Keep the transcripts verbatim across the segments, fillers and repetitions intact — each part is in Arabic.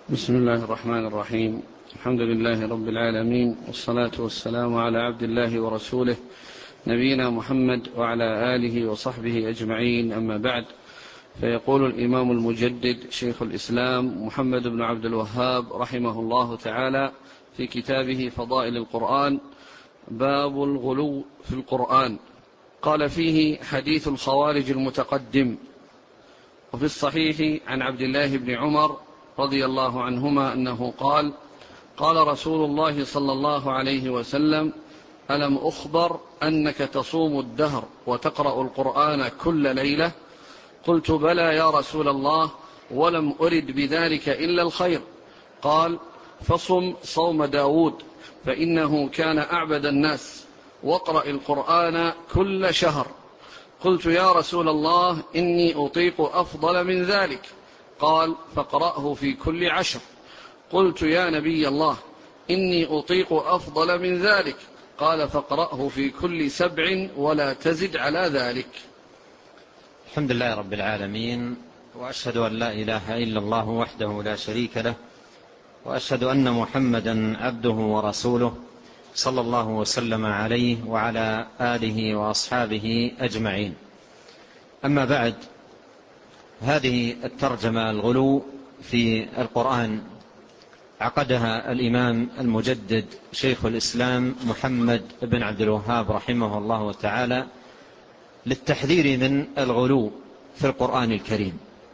بسم الله الرحمن الرحيم. الحمد لله رب العالمين، والصلاة والسلام على عبد الله ورسوله نبينا محمد وعلى آله وصحبه أجمعين، أما بعد. فيقول الإمام المجدد شيخ الإسلام محمد بن عبد الوهاب رحمه الله تعالى في كتابه فضائل القرآن: باب الغلو في القرآن. قال فيه: حديث الخوارج المتقدم. وفي الصحيح عن عبد الله بن عمر رضي الله عنهما أنه قال: قال رسول الله صلى الله عليه وسلم: ألم أخبر أنك تصوم الدهر وتقرأ القرآن كل ليلة؟ قلت: بلى يا رسول الله، ولم أرد بذلك إلا الخير. قال: فصم صوم داود فإنه كان أعبد الناس، واقرأ القرآن كل شهر. قلت: يا رسول الله، إني أطيق أفضل من ذلك. قال: فاقرأه في كل عشر. قلت: يا نبي الله، إني أطيق أفضل من ذلك. قال: فاقرأه في كل سبع ولا تزد على ذلك. الحمد لله رب العالمين، وأشهد أن لا إله إلا الله وحده لا شريك له، وأشهد أن محمدا عبده ورسوله صلى الله وسلم عليه وعلى آله وأصحابه أجمعين. أما بعد، هذه الترجمة الغلو في القرآن عقدها الإمام المجدد شيخ الإسلام محمد بن عبد الوهاب رحمه الله تعالى للتحذير من الغلو في القرآن الكريم.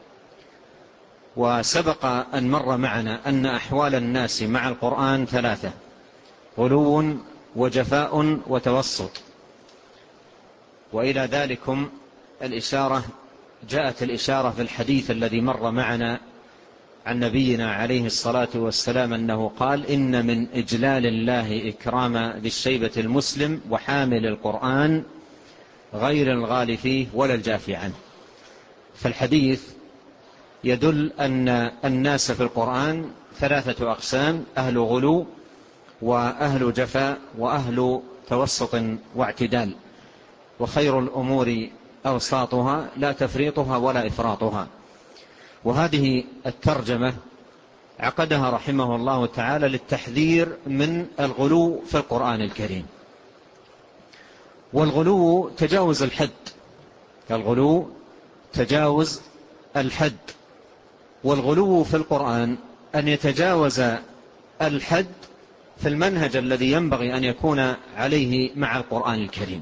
وسبق أن مر معنا أن أحوال الناس مع القرآن ثلاثة: غلو وجفاء وتوسط. وإلى ذلكم الإشارة جاءت الإشارة في الحديث الذي مر معنا عن نبينا عليه الصلاة والسلام أنه قال: إن من إجلال الله إكرام ذي الشيبة المسلم وحامل القرآن غير الغال فيه ولا الجافي عنه. فالحديث يدل أن الناس في القرآن ثلاثة أقسام: أهل غلو، وأهل جفاء، وأهل توسط واعتدال. وخير الأمور أوساطها، لا تفريطها ولا إفراطها. وهذه الترجمة عقدها رحمه الله تعالى للتحذير من الغلو في القرآن الكريم. والغلو تجاوز الحد، الغلو تجاوز الحد. والغلو في القرآن أن يتجاوز الحد في المنهج الذي ينبغي أن يكون عليه مع القرآن الكريم،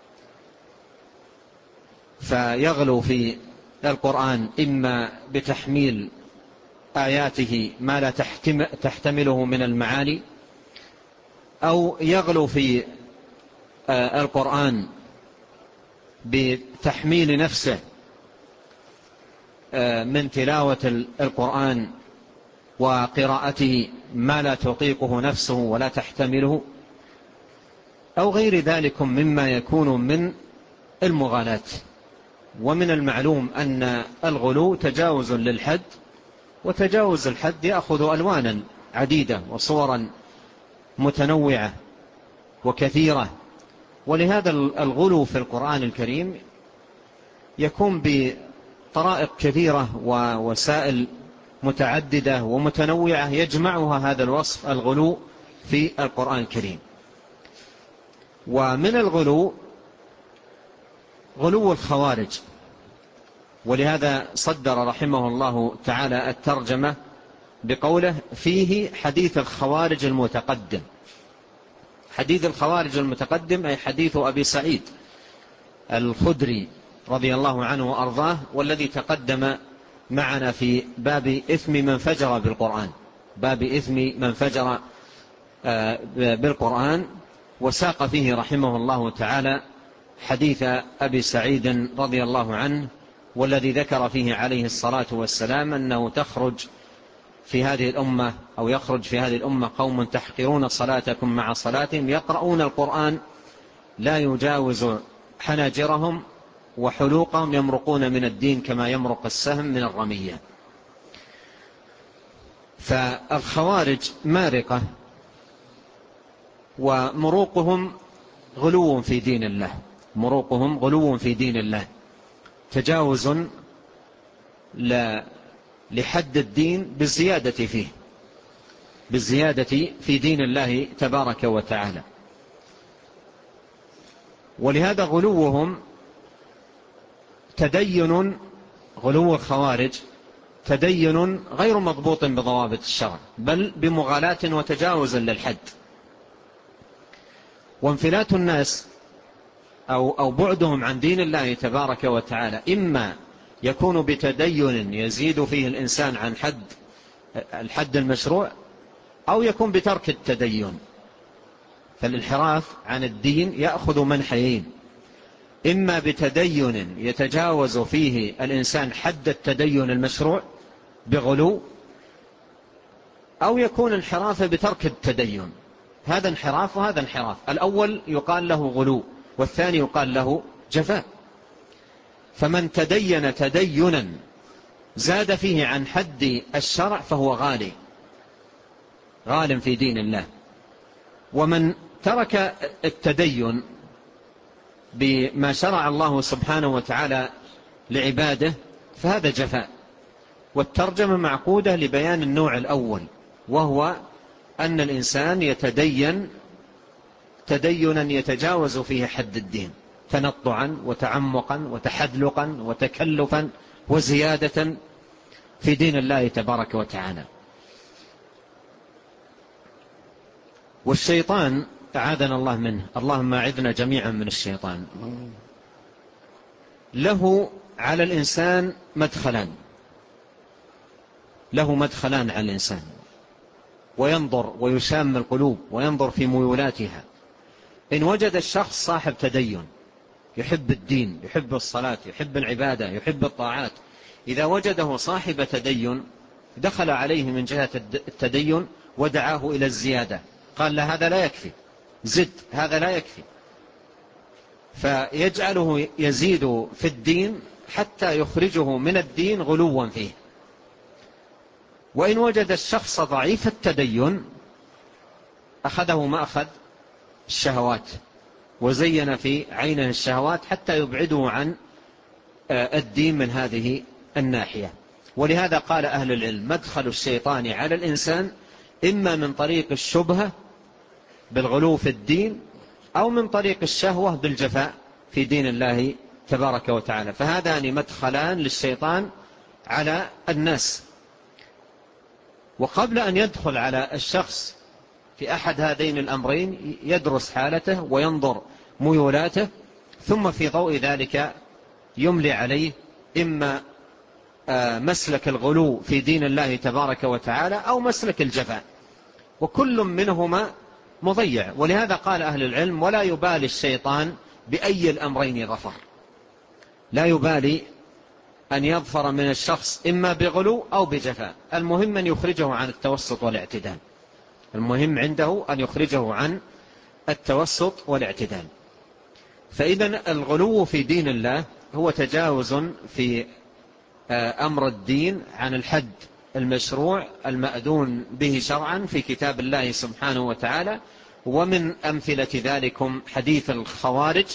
فيغلو في القرآن إما بتحميل آياته ما لا تحتمله من المعاني، أو يغلو في القرآن بتحميل نفسه من تلاوة القرآن وقراءته ما لا تطيقه نفسه ولا تحتمله، أو غير ذلك مما يكون من المغالاة. ومن المعلوم أن الغلو تجاوز للحد، وتجاوز الحد يأخذ ألوانا عديدة وصورا متنوعة وكثيرة. ولهذا الغلو في القرآن الكريم يكون بطرائق كثيرة ووسائل متعددة ومتنوعة يجمعها هذا الوصف: الغلو في القرآن الكريم. ومن الغلو غلو الخوارج، ولهذا صدر رحمه الله تعالى الترجمة بقوله: فيه حديث الخوارج المتقدم. حديث الخوارج المتقدم أي حديث أبي سعيد الخدري رضي الله عنه وأرضاه، والذي تقدم معنا في باب إثم من فجر بالقرآن، باب إثم من فجر بالقرآن. وساق فيه رحمه الله تعالى حديث أبي سعيد رضي الله عنه، والذي ذكر فيه عليه الصلاة والسلام أنه تخرج في هذه الأمة أو يخرج في هذه الأمة قوم تحقرون صلاتكم مع صلاتهم، يقرؤون القرآن لا يجاوز حناجرهم وحلوقهم، يمرقون من الدين كما يمرق السهم من الرمية. فالخوارج مارقة، ومروقهم غلو في دين الله، مروقهم غلو في دين الله، تجاوز لحد الدين بالزيادة فيه. بالزيادة في دين الله تبارك وتعالى. ولهذا غلوهم تدين، غلو الخوارج تدين غير مضبوط بضوابط الشرع، بل بمغالاة وتجاوز للحد. وانفلات الناس أو, أو بعدهم عن دين الله تبارك وتعالى إما يكون بتدين يزيد فيه الإنسان عن حد الحد المشروع، أو يكون بترك التدين. فالانحراف عن الدين يأخذ منحيين: إما بتدين يتجاوز فيه الإنسان حد التدين المشروع بغلو، أو يكون انحراف بترك التدين. هذا انحراف وهذا انحراف، الأول يقال له غلو والثاني يقال له جفاء. فمن تدين تدينا زاد فيه عن حد الشرع فهو غالي غال في دين الله. ومن ترك التدين بما شرع الله سبحانه وتعالى لعباده فهذا جفاء. والترجمة معقودة لبيان النوع الأول، وهو أن الإنسان يتدين تدينا يتجاوز فيه حد الدين، تنطعا وتعمقا وتحدلقا وتكلفا وزيادة في دين الله تبارك وتعالى. والشيطان أعاذنا الله منه، اللهم أعذنا جميعا من الشيطان، له على الإنسان مدخلان له مدخلان على الإنسان، وينظر ويشام القلوب وينظر في ميولاتها. إن وجد الشخص صاحب تدين يحب الدين، يحب الصلاة، يحب العبادة، يحب الطاعات، إذا وجده صاحب تدين دخل عليه من جهة التدين ودعاه إلى الزيادة، قال له هذا لا يكفي، زد، هذا لا يكفي، فيجعله يزيد في الدين حتى يخرجه من الدين غلوا فيه. وإن وجد الشخص ضعيف التدين أخذه ما أخذ الشهوات، وزين في عينه الشهوات حتى يبعده عن الدين من هذه الناحية. ولهذا قال أهل العلم: مدخل الشيطان على الإنسان إما من طريق الشبهة بالغلو في الدين، أو من طريق الشهوة بالجفاء في دين الله تبارك وتعالى. فهذان مدخلان للشيطان على الناس. وقبل أن يدخل على الشخص في أحد هذين الأمرين يدرس حالته وينظر ميولاته، ثم في ضوء ذلك يملي عليه إما مسلك الغلو في دين الله تبارك وتعالى أو مسلك الجفاء، وكل منهما مضيع. ولهذا قال أهل العلم: ولا يبالي الشيطان بأي الأمرين ظفر. لا يبالي أن يظفر من الشخص إما بغلو أو بجفاء، المهم أن يخرجه عن التوسط والاعتدال. المهم عنده أن يخرجه عن التوسط والاعتدال. فإذا الغلو في دين الله هو تجاوز في أمر الدين عن الحد المشروع المأذون به شرعا في كتاب الله سبحانه وتعالى. ومن أمثلة ذلكم حديث الخوارج،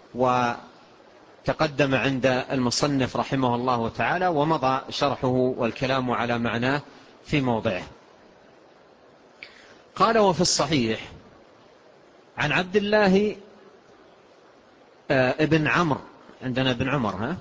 وتقدم عند المصنف رحمه الله تعالى، ومضى شرحه والكلام على معناه في موضعه. قال: وفي الصحيح عن عبد الله ابن عمرو، عندنا ابن عمر، ها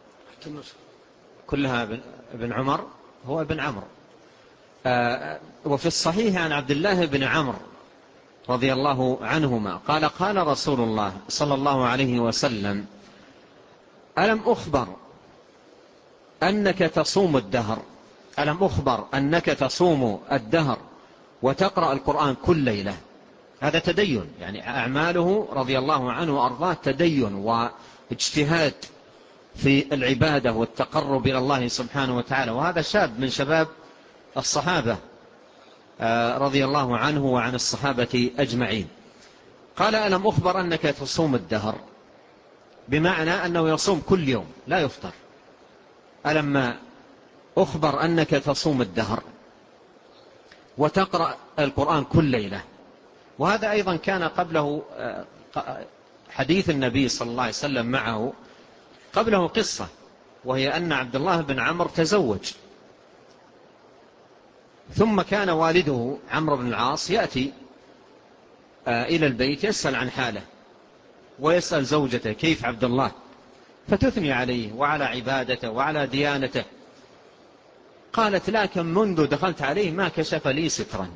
كلها ابن عمر، هو ابن عمرو. وفي الصحيح عن عبد الله بن عمرو رضي الله عنهما قال: قال رسول الله صلى الله عليه وسلم: ألم أخبر أنك تصوم الدهر ألم أخبر أنك تصوم الدهر وتقرأ القرآن كل ليلة. هذا تدين، يعني أعماله رضي الله عنه وأرضاه تدين واجتهاد في العبادة والتقرب إلى الله سبحانه وتعالى. وهذا شاب من شباب الصحابة رضي الله عنه وعن الصحابة أجمعين. قال: ألم أخبر أنك تصوم الدهر، بمعنى أنه يصوم كل يوم لا يفطر. ألم أخبر أنك تصوم الدهر وتقرأ القرآن كل ليلة. وهذا أيضا كان قبله حديث النبي صلى الله عليه وسلم معه، قبله قصة، وهي أن عبد الله بن عمرو تزوج، ثم كان والده عمرو بن العاص يأتي إلى البيت يسأل عن حاله ويسأل زوجته كيف عبد الله، فتثني عليه وعلى عبادته وعلى ديانته. قالت لكن منذ دخلت عليه ما كشف لي سترا،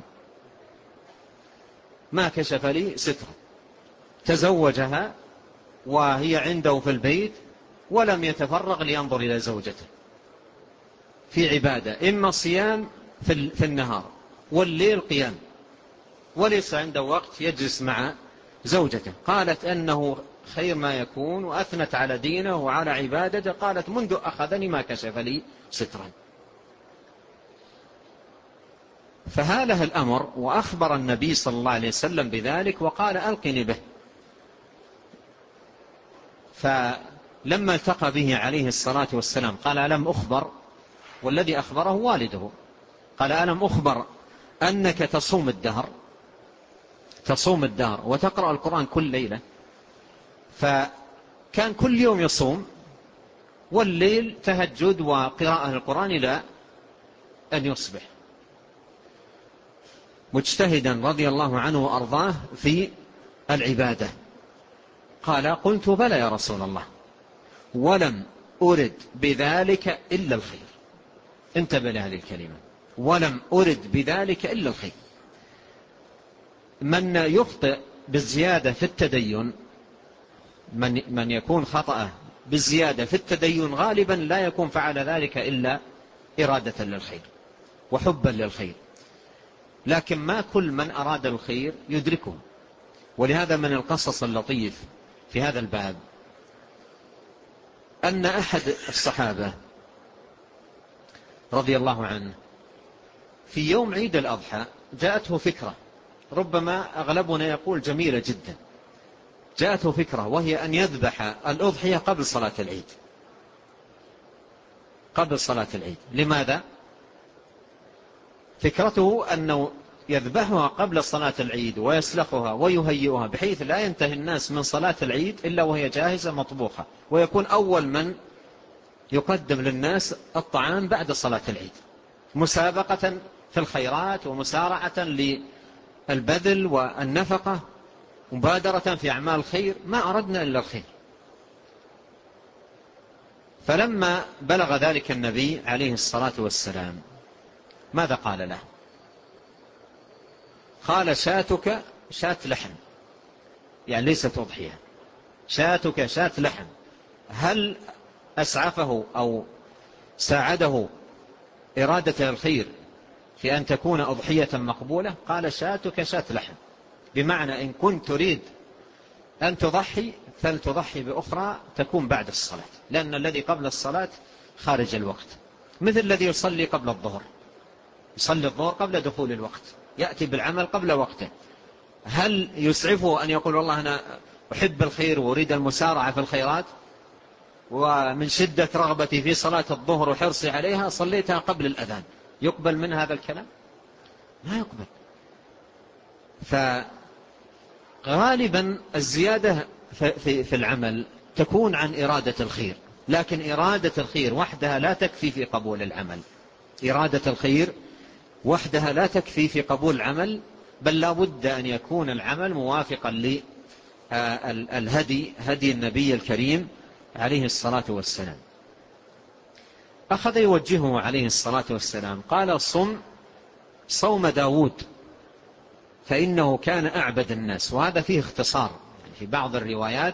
ما كشف لي سترا. تزوجها وهي عنده في البيت ولم يتفرغ لينظر إلى زوجته في عبادة، إما صيام في النهار والليل قيام، وليس عنده وقت يجلس مع زوجته. قالت أنه خير ما يكون، وأثنت على دينه وعلى عبادته. قالت منذ أخذني ما كشف لي سترا. فهاله الأمر وأخبر النبي صلى الله عليه وسلم بذلك وقال ألقني به. فلما التقى به عليه الصلاة والسلام قال ألم أخبر، والذي أخبره والده، قال ألم أخبر أنك تصوم الدهر، تصوم الدهر وتقرأ القرآن كل ليلة. فكان كل يوم يصوم، والليل تهجد وقراءة القرآن إلى أن يصبح، مجتهدا رضي الله عنه وأرضاه في العبادة. قال قلت بلى يا رسول الله، ولم أرد بذلك إلا الخير. انتبه لهذه الكلمة، ولم أرد بذلك إلا الخير. من يخطئ بالزيادة في التدين، من, من يكون خطأه بالزيادة في التدين غالبا لا يكون فعل ذلك إلا إرادة للخير وحبا للخير، لكن ما كل من أراد الخير يدركه. ولهذا من القصص اللطيف في هذا الباب أن أحد الصحابة رضي الله عنه في يوم عيد الأضحى جاءته فكرة، ربما أغلبنا يقول جميلة جدا. جاءته فكرة وهي أن يذبح الأضحية قبل صلاة العيد، قبل صلاة العيد. لماذا؟ فكرته أنه يذبحها قبل صلاة العيد ويسلخها ويهيئها بحيث لا ينتهي الناس من صلاة العيد إلا وهي جاهزة مطبوخة، ويكون أول من يقدم للناس الطعام بعد صلاة العيد، مسابقة في الخيرات ومسارعة للبذل والنفقة، مبادرة في أعمال الخير. ما أردنا إلا الخير. فلما بلغ ذلك النبي عليه الصلاة والسلام ماذا قال له؟ قال شاتك شات لحم، يعني ليست أضحية، شاتك شات لحم. هل أسعفه أو ساعده إرادة الخير في أن تكون أضحية مقبولة؟ قال شاتك شات لحم، بمعنى إن كنت تريد أن تضحي فلتضحي بأخرى تكون بعد الصلاة، لأن الذي قبل الصلاة خارج الوقت، مثل الذي يصلي قبل الظهر، يصلي الظهر قبل دخول الوقت، يأتي بالعمل قبل وقته. هل يسعفه أن يقول والله أنا أحب الخير وأريد المسارعة في الخيرات، ومن شدة رغبتي في صلاة الظهر وحرصي عليها صليتها قبل الأذان؟ يقبل من هذا الكلام؟ ما يقبل. فغالبا الزيادة في العمل تكون عن إرادة الخير، لكن إرادة الخير وحدها لا تكفي في قبول العمل. إرادة الخير وحدها لا تكفي في قبول العمل، بل لا بد أن يكون العمل موافقا للهدي هدي النبي الكريم عليه الصلاة والسلام. أخذ يوجهه عليه الصلاة والسلام، قال صم صوم داود فإنه كان أعبد الناس. وهذا فيه اختصار، في بعض الروايات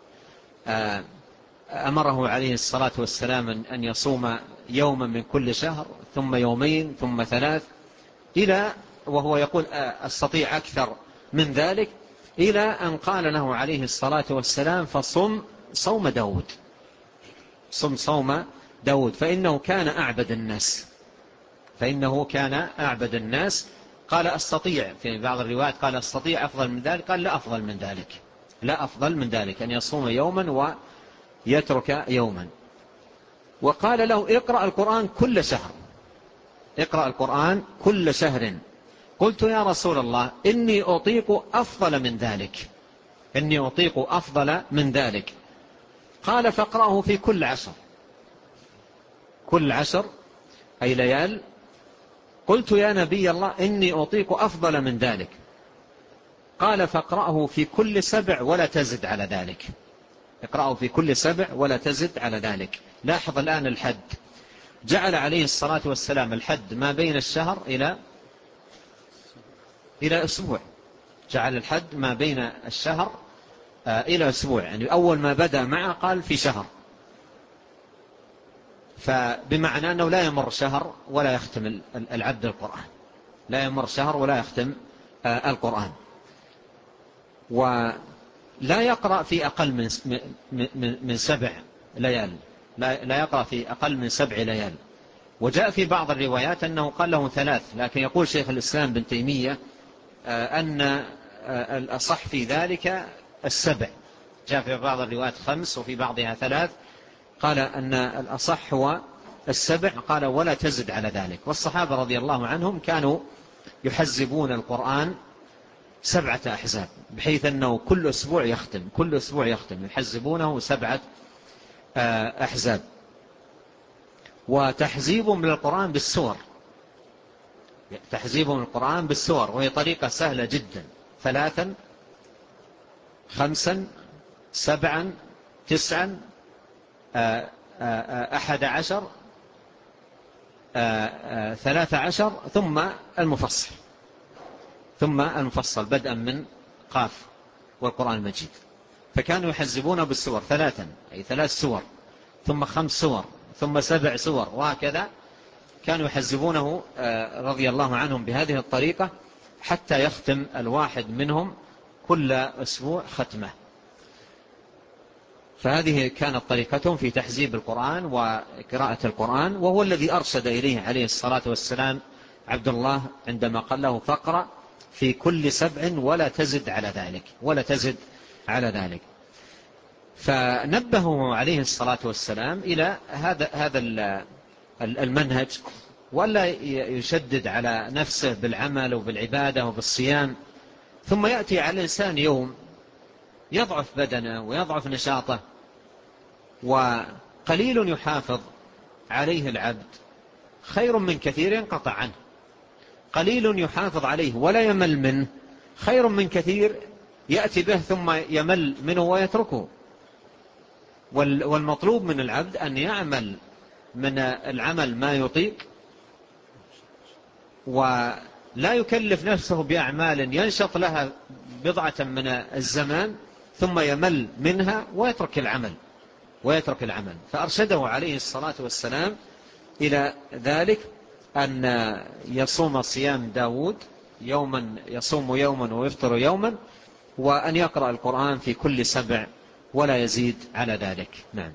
أمره عليه الصلاة والسلام أن يصوم يوما من كل شهر ثم يومين ثم ثلاث، إلى وهو يقول أستطيع أكثر من ذلك، إلى أن قال له عليه الصلاة والسلام فصم صوم داود، صم صوم داود فإنه كان أعبد الناس، فإنه كان أعبد الناس. قال أستطيع، في بعض الروايات قال أستطيع أفضل من ذلك، قال لا أفضل من ذلك، لا أفضل من ذلك أن يصوم يوما ويترك يوما. وقال له اقرأ القرآن كل شهر، اقرأ القرآن كل شهر. قلت يا رسول الله إني أطيق أفضل من ذلك، إني أطيق أفضل من ذلك. قال فاقرأه في كل عشر، كل عشر أي ليال قلت يا نبي الله إني أطيق أفضل من ذلك. قال فاقرأه في كل سبع ولا تزد على ذلك. اقرأه في كل سبع ولا تزد على ذلك. لاحظ الآن الحد، جعل عليه الصلاة والسلام الحد ما بين الشهر إلى إلى أسبوع. جعل الحد ما بين الشهر إلى أسبوع، يعني أول ما بدأ معه قال في شهر، فبمعنى أنه لا يمر شهر ولا يختم العبد القرآن، لا يمر شهر ولا يختم القرآن. ولا يقرأ في أقل من من من سبع ليال، لا لا يقرأ في أقل من سبع ليال. وجاء في بعض الروايات أنه قال له ثلاث، لكن يقول شيخ الإسلام بن تيمية أن الأصح في ذلك السبع. جاء في بعض الروايات خمس وفي بعضها ثلاث، قال أن الأصح هو السبع. قال ولا تزد على ذلك. والصحابة رضي الله عنهم كانوا يحزبون القرآن سبعة أحزاب، بحيث أنه كل أسبوع يختم، كل أسبوع يختم، يحزبونه سبعة أحزاب. وتحزيبهم للقرآن بالسور، تحزيبهم القرآن بالسور، وهي طريقة سهلة جدا: ثلاثا، خمسا، سبعا، تسعا، أحد عشر، ثلاث عشر، ثم المفصل، ثم المفصل بدءا من قاف والقرآن المجيد. فكانوا يحزبون بالسور ثلاثا، أي ثلاث سور، ثم خمس سور، ثم سبع سور، وهكذا كانوا يحزبونه رضي الله عنهم بهذه الطريقة حتى يختم الواحد منهم كل أسبوع ختمة. فهذه كانت طريقتهم في تحزيب القرآن وقراءة القرآن، وهو الذي أرشد إليه عليه الصلاة والسلام عبد الله عندما قال له فاقرأ في كل سبع ولا تزد على ذلك، ولا تزد على ذلك. فنبهه عليه الصلاة والسلام إلى هذا هذا المنهج، ولا يشدد على نفسه بالعمل وبالعبادة وبالصيام، ثم يأتي على الإنسان يوم يضعف بدنه ويضعف نشاطه، وقليل يحافظ عليه العبد خير من كثير ينقطع عنه. قليل يحافظ عليه ولا يمل منه خير من كثير يأتي به ثم يمل منه ويتركه. والمطلوب من العبد أن يعمل من العمل ما يطيق، ولا يكلف نفسه بأعمال ينشط لها بضعة من الزمان ثم يمل منها ويترك العمل ويترك العمل. فأرشده عليه الصلاة والسلام إلى ذلك، أن يصوم صيام داود، يوما يصوم يوما ويفطر يوما، وأن يقرأ القرآن في كل سبع ولا يزيد على ذلك. نعم.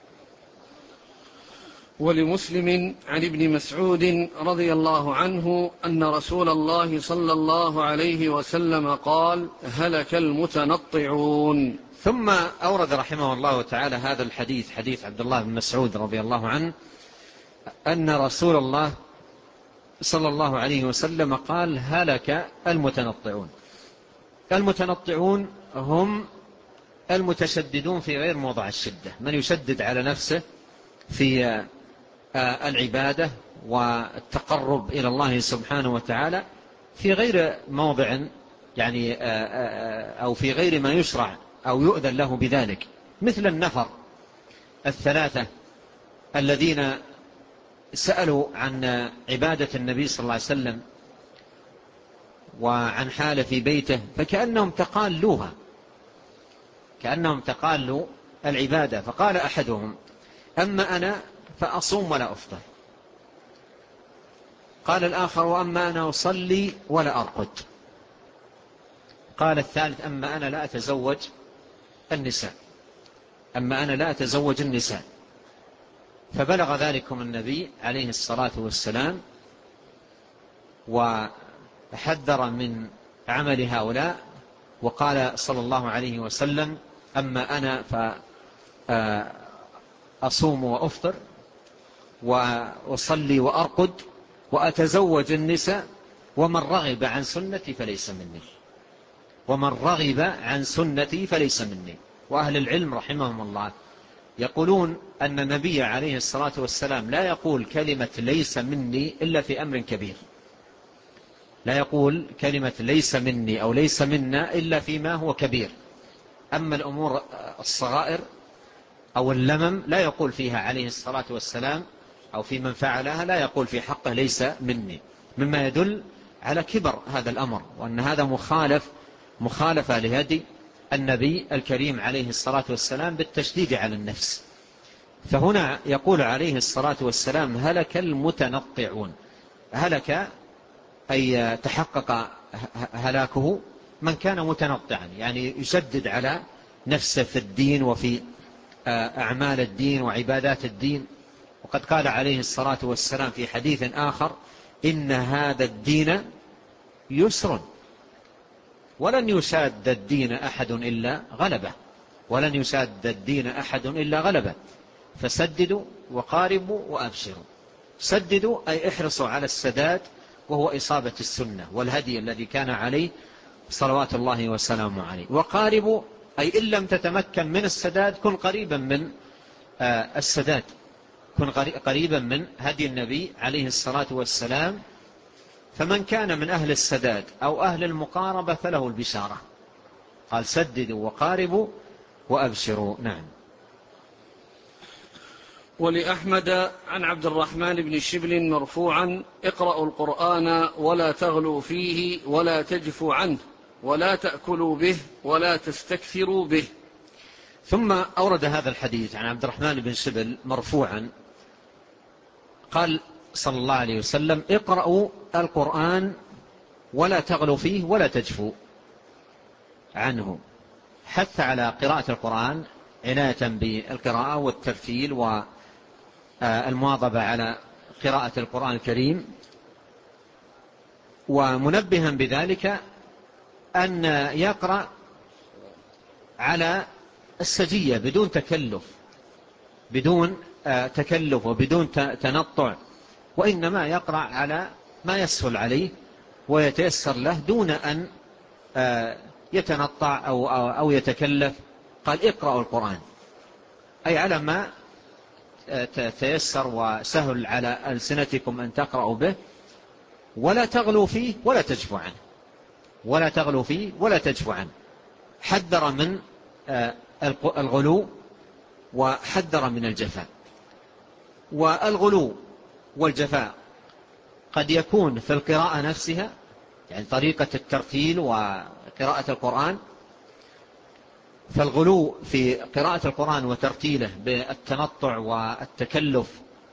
ولمسلم عن ابن مسعود رضي الله عنه أن رسول الله صلى الله عليه وسلم قال هلك المتنطعون. ثم أورد رحمه الله تعالى هذا الحديث، حديث عبد الله بن مسعود رضي الله عنه، أن رسول الله صلى الله عليه وسلم قال هلك المتنطعون. المتنطعون هم المتشددون في غير موضع الشدة، من يشدد على نفسه في العبادة والتقرب إلى الله سبحانه وتعالى في غير موضع، يعني أو في غير ما يشرع أو يؤذن له بذلك، مثل النفر الثلاثة الذين سألوا عن عبادة النبي صلى الله عليه وسلم وعن حاله في بيته، فكأنهم تقالوها، كأنهم تقالوا العبادة. فقال أحدهم أما أنا فأصوم ولا أفطر. قال الآخر وأما أنا أصلي ولا أرقد. قال الثالث أما أنا لا أتزوج النساء، أما أنا لا أتزوج النساء. فبلغ ذلكم النبي عليه الصلاة والسلام وحذر من عمل هؤلاء، وقال صلى الله عليه وسلم أما أنا فأصوم وأفطر وأصلي وأرقد وأتزوج النساء، ومن رغب عن سنتي فليس مني، ومن رغب عن سنتي فليس مني. وأهل العلم رحمهم الله يقولون أن النبي عليه الصلاة والسلام لا يقول كلمة ليس مني إلا في أمر كبير، لا يقول كلمة ليس مني أو ليس منا إلا فيما هو كبير. أما الأمور الصغائر أو اللمم لا يقول فيها عليه الصلاة والسلام، أو في من فعلها لا يقول في حقه ليس مني، مما يدل على كبر هذا الأمر، وأن هذا مخالف مخالفة لهدي النبي الكريم عليه الصلاة والسلام بالتشديد على النفس. فهنا يقول عليه الصلاة والسلام هلك المتنطعون. هلك أي تحقق هلاكه من كان متنطعا، يعني يشدد على نفسه في الدين وفي أعمال الدين وعبادات الدين. وقد قال عليه الصلاة والسلام في حديث آخر: إن هذا الدين يسر ولن يشاد الدين أحد إلا غلبه، ولن يشاد الدين أحد إلا غلبه، فسددوا وقاربوا وأبشروا. سددوا أي احرصوا على السداد، وهو إصابة السنة والهدي الذي كان عليه صلوات الله وسلامه عليه. وقاربوا أي إن لم تتمكن من السداد كن قريبا من السداد، كن قريبا من هدي النبي عليه الصلاة والسلام. فمن كان من أهل السداد أو أهل المقاربة فله البشارة. قال: سددوا وقاربوا وأبشروا. نعم. ولأحمد عن عبد الرحمن بن شبل مرفوعا: اقرأوا القرآن ولا تغلوا فيه ولا تجفوا عنه ولا تأكلوا به ولا تستكثروا به. ثم أورد هذا الحديث عن عبد الرحمن بن شبل مرفوعا، قال صلى الله عليه وسلم: اقرأوا القرآن ولا تغلوا فيه ولا تجفوا عنه. حث على قراءة القرآن عناية بالقراءة والترتيل والمواظبة على قراءة القرآن الكريم، ومنبها بذلك أن يقرأ على السجية بدون تكلف، بدون تكلف وبدون تنطع، وإنما يقرأ على ما يسهل عليه ويتيسر له دون أن يتنطع أو, أو يتكلف. قال: اقرأوا القرآن، أي على ما تيسر وسهل على ألسنتكم أن تقرأوا به، ولا تغلوا فيه ولا تجفوا عنه، ولا تغلوا فيه ولا تجفوا عنه. حذر من الغلو وحذر من الجفاء. والغلو والجفاء قد يكون في القراءة نفسها، يعني طريقة الترتيل وقراءة القرآن. فالغلو في قراءة القرآن وترتيله بالتنطع والتكلف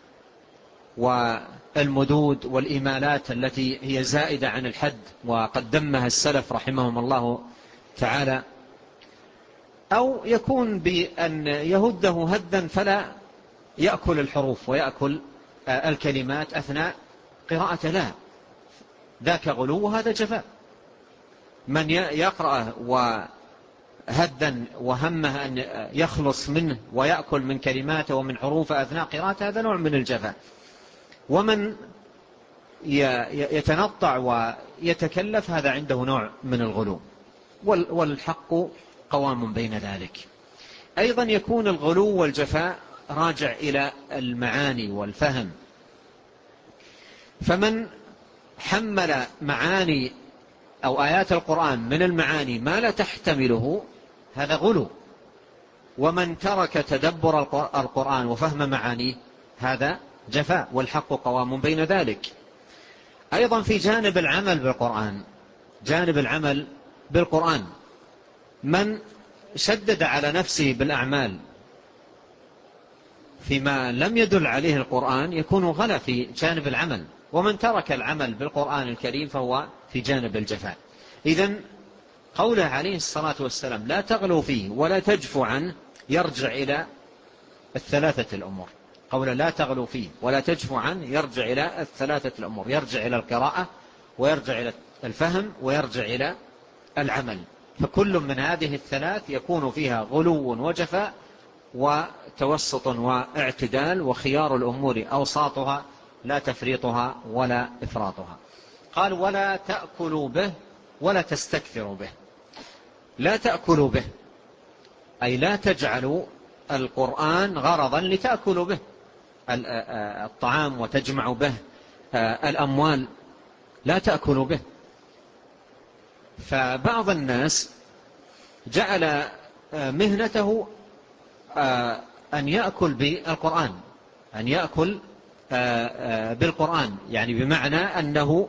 والمدود والإمالات التي هي زائدة عن الحد وقد ذمها السلف رحمهم الله تعالى، أو يكون بأن يهده هدا فلا يأكل الحروف ويأكل الكلمات أثناء قراءة، لا، ذاك غلو وهذا جفاء. من يقرأ وهدا وهمه أن يخلص منه ويأكل من كلماته ومن حروفه أثناء قراءته هذا نوع من الجفاء. ومن يتنطع ويتكلف هذا عنده نوع من الغلو، والحق قوام بين ذلك. أيضا يكون الغلو والجفاء راجع إلى المعاني والفهم، فمن حمل معاني أو آيات القرآن من المعاني ما لا تحتمله هذا غلو، ومن ترك تدبر القرآن وفهم معانيه هذا جفاء، والحق قوام بين ذلك. أيضا في جانب العمل بالقرآن، جانب العمل بالقرآن من شدد على نفسه بالأعمال فيما لم يدل عليه القرآن يكون غلا في جانب العمل، ومن ترك العمل بالقرآن الكريم فهو في جانب الجفاء. إذن قوله عليه الصلاة والسلام لا تغلوا فيه ولا تجفوا عنه يرجع إلى الثلاثة الأمور. قوله لا تغلوا فيه ولا تجفوا عنه يرجع إلى الثلاثة الأمور، يرجع إلى القراءة ويرجع إلى الفهم ويرجع إلى العمل. فكل من هذه الثلاث يكون فيها غلو وجفاء وتوسط واعتدال، وخيار الأمور أوساطها لا تفريطها ولا إفراطها. قال ولا تأكلوا به ولا تستكثروا به. لا تأكلوا به أي لا تجعلوا القرآن غرضا لتأكلوا به الطعام وتجمعوا به الأموال، لا تأكلوا به فبعض الناس جعل مهنته أن يأكل بالقرآن، أن يأكل بالقرآن، يعني بمعنى أنه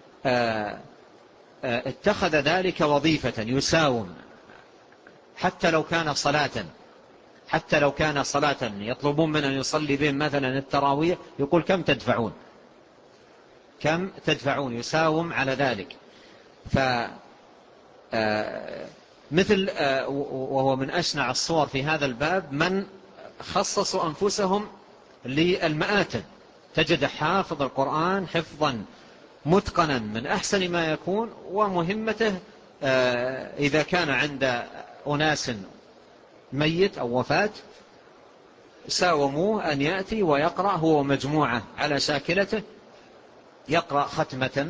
اتخذ ذلك وظيفة يساوم، حتى لو كان صلاة حتى لو كان صلاة يطلبون من أن يصلي بهم مثلا التراويح، يقول كم تدفعون كم تدفعون يساوم على ذلك. ف مثل وهو من أشنع الصور في هذا الباب من خصصوا أنفسهم للمآتم، تجد حافظ القرآن حفظا متقنا من أحسن ما يكون، ومهمته إذا كان عند أناس ميت أو وفاة ساوموه أن يأتي ويقرأ هو مجموعة على شاكلته، يقرأ ختمة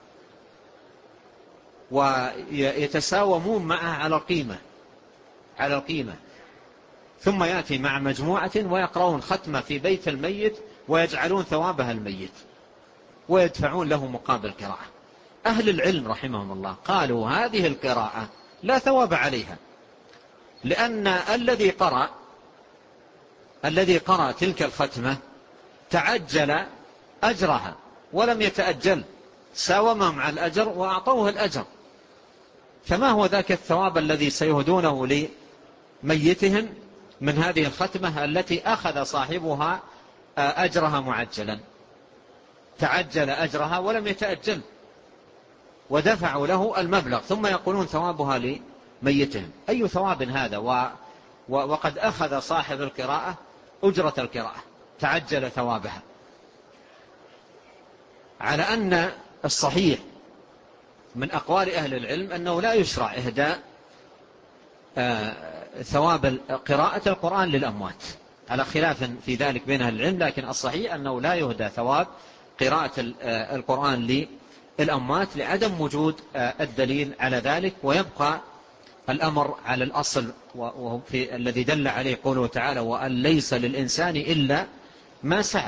ويتساومون معه على القيمة على القيمة ثم يأتي مع مجموعة ويقرؤون ختمة في بيت الميت ويجعلون ثوابها الميت ويدفعون له مقابل قراءة. أهل العلم رحمهم الله قالوا هذه القراءة لا ثواب عليها، لأن الذي قرأ الذي قرأ تلك الختمة تعجل أجرها ولم يتأجل، ساومهم على الأجر وأعطوه الأجر، فما هو ذاك الثواب الذي سيهدونه لميتهم من هذه الختمة التي أخذ صاحبها أجرها معجلا، تعجل أجرها ولم يتأجل ودفعوا له المبلغ ثم يقولون ثوابها لميتهم. أي ثواب هذا؟ و وقد أخذ صاحب القراءة أجرة القراءة، تعجل ثوابها. على أن الصحيح من أقوال أهل العلم أنه لا يشرع إهداء ثواب قراءة القرآن للأموات، على خلاف في ذلك بين أهل العلم، لكن الصحيح أنه لا يهدى ثواب قراءة القرآن للأموات لعدم وجود الدليل على ذلك، ويبقى الأمر على الأصل وهو في الذي دل عليه قوله تعالى وأن ليس للإنسان إلا ما سعى.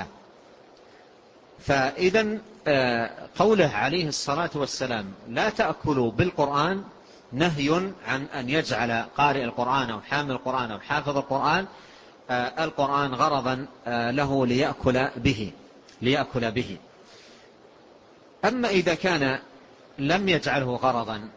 فإذا قوله عليه الصلاة والسلام لا تأكلوا بالقرآن نهي عن أن يجعل قارئ القرآن أو حامل القرآن أو حافظ القرآن القرآن غرضا له ليأكل به ليأكل به. أما إذا كان لم يجعله غرضا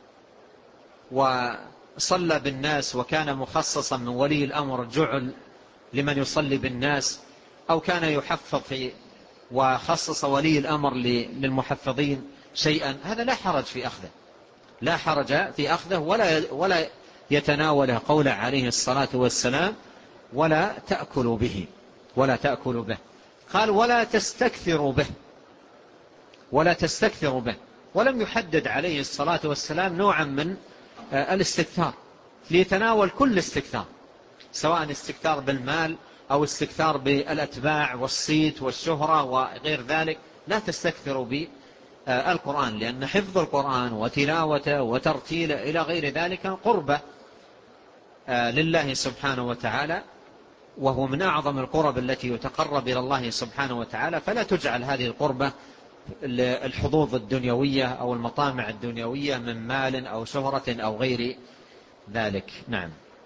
وصلى بالناس وكان مخصصا من ولي الأمر جعل لمن يصلي بالناس، أو كان يحفظ في وخصص ولي الأمر للمحفظين شيئا، هذا لا حرج في أخذه لا حرج في أخذه ولا ولا يتناوله قوله عليه الصلاة والسلام ولا تأكلوا به ولا تأكلوا به. قال ولا تستكثروا به ولا تستكثروا به، ولم يحدد عليه الصلاة والسلام نوعا من الاستكثار، ليتناول كل استكثار، سواء استكثار بالمال أو استكثار بالأتباع والصيت والشهرة وغير ذلك. لا تستكثروا بالقرآن، لأن حفظ القرآن وتلاوته وترتيله إلى غير ذلك قربة لله سبحانه وتعالى، وهو من أعظم القرب التي يتقرب إلى الله سبحانه وتعالى، فلا تجعل هذه القربة الحظوظ الدنيوية أو المطامع الدنيوية من مال أو شهرة أو غير ذلك. نعم.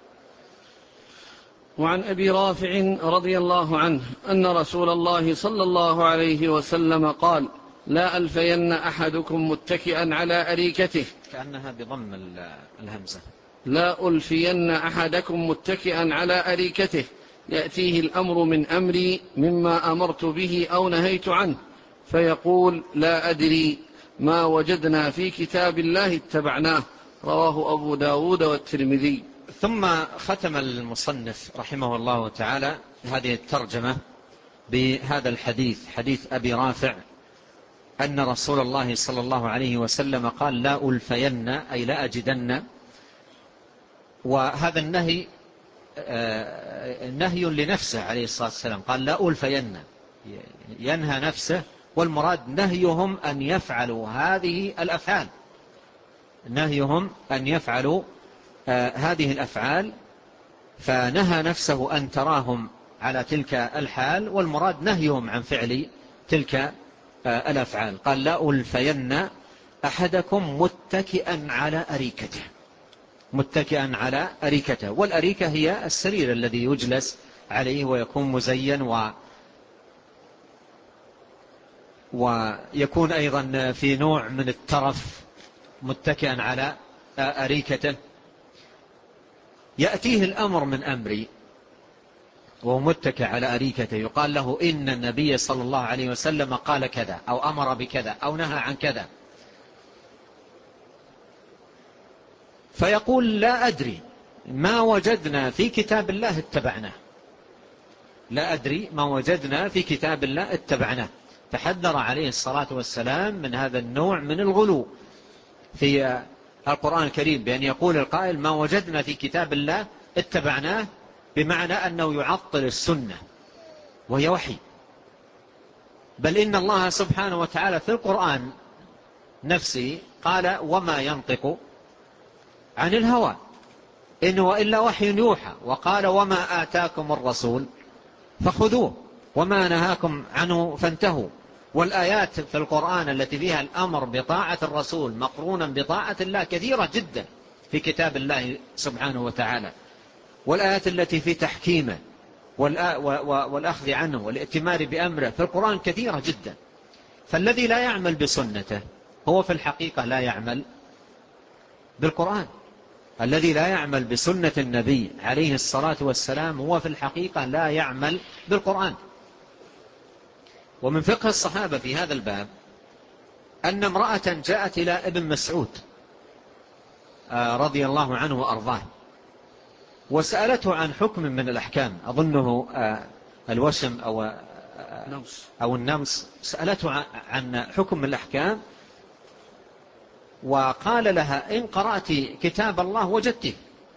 وعن أبي رافع رضي الله عنه أن رسول الله صلى الله عليه وسلم قال لا ألفين أحدكم متكئا على أريكته، كأنها بضم الهمزة، لا ألفين أحدكم متكئا على أريكته يأتيه الأمر من أمري مما أمرت به أو نهيت عنه فيقول لا أدري ما وجدنا في كتاب الله اتبعناه، رواه أبو داود والترمذي. ثم ختم المصنف رحمه الله تعالى هذه الترجمة بهذا الحديث، حديث أبي رافع أن رسول الله صلى الله عليه وسلم قال لا ألفين أي لا أجدن، وهذا النهي نهي لنفسه عليه الصلاة والسلام، قال لا ألفين ينهى نفسه، والمراد نهيهم أن يفعلوا هذه الأفعال نهيهم أن يفعلوا هذه الأفعال، فنهى نفسه أن تراهم على تلك الحال، والمراد نهيهم عن فعل تلك الأفعال. قال لا ألفين أحدكم متكئا على أريكته، متكئا على أريكته. والأريكة هي السرير الذي يجلس عليه ويكون مزين و ويكون أيضا في نوع من الترف، متكئا على أريكته. يأتيه الأمر من أمري وهو متكئ على أريكته، يقال له إن النبي صلى الله عليه وسلم قال كذا أو أمر بكذا أو نهى عن كذا، فيقول لا أدري ما وجدنا في كتاب الله اتبعناه، لا أدري ما وجدنا في كتاب الله اتبعناه. تحذر عليه الصلاة والسلام من هذا النوع من الغلو في القرآن الكريم، بأن يقول القائل ما وجدنا في كتاب الله اتبعناه، بمعنى أنه يعطل السنة وهي وحي. بل إن الله سبحانه وتعالى في القرآن نفسه قال وما ينطق عن الهوى إن وإلا وحي يوحى، وقال وما آتاكم الرسول فخذوه وما نهاكم عنه فانتهوا. والآيات في القرآن التي فيها الأمر بطاعة الرسول مقرونا بطاعة الله كثيرة جدا في كتاب الله سبحانه وتعالى، والآيات التي في تحكيمه والأخذ عنه والائتمار بأمره في القرآن كثيرة جدا. فالذي لا يعمل بسنته هو في الحقيقة لا يعمل بالقرآن، الذي لا يعمل بسنة النبي عليه الصلاة والسلام هو في الحقيقة لا يعمل بالقرآن. ومن فقه الصحابة في هذا الباب أن امرأة جاءت إلى ابن مسعود رضي الله عنه وأرضاه وسألته عن حكم من الأحكام، أظنه الوشم أو أو النمس، سألته عن حكم من الأحكام، وقال لها إن قرأت كتاب الله وجدته.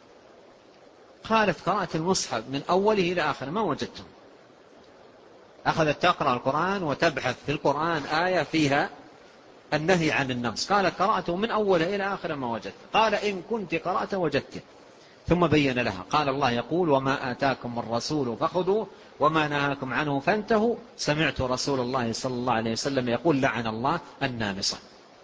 قالت قرأت المصحف من أوله إلى آخر ما وجدته. أخذت تقرأ القرآن وتبحث في القرآن آية فيها النهي عن النمس، قالت قرأته من أوله إلى آخر ما وجدته. قال إن كنت قرأت وجدته. ثم بين لها قال الله يقول وما آتاكم الرسول فخذوه وما نهاكم عنه فانتهوا. سمعت رسول الله صلى الله عليه وسلم يقول لعن الله النامصة.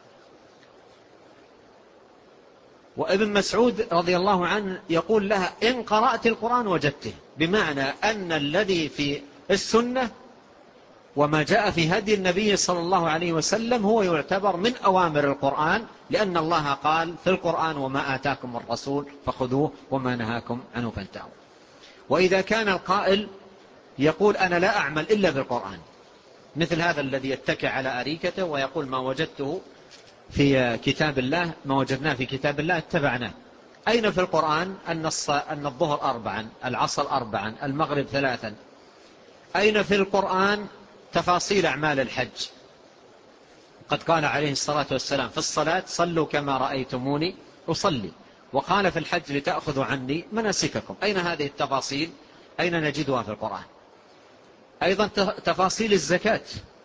وابن مسعود رضي الله عنه يقول لها إن قرأت القرآن وجدته، بمعنى أن الذي في السنة وما جاء في هدي النبي صلى الله عليه وسلم هو يعتبر من أوامر القرآن، لأن الله قال في القرآن وما آتاكم الرسول فخذوه وما نهاكم عنه فانتهوا. وإذا كان القائل يقول أنا لا أعمل إلا بالقرآن، مثل هذا الذي يتكئ على أريكته ويقول ما وجدته في كتاب الله ما وجدناه في كتاب الله اتبعناه. أين في القرآن أن الظهر أربعا، العصر أربعا، المغرب ثلاثا؟ أين في القرآن تفاصيل أعمال الحج؟ قد قال عليه الصلاة والسلام في الصلاة صلوا كما رأيتموني أصلي، وقال في الحج لتأخذوا عني مناسككم. أين هذه التفاصيل؟ أين نجدها في القرآن؟ أيضا تفاصيل الزكاة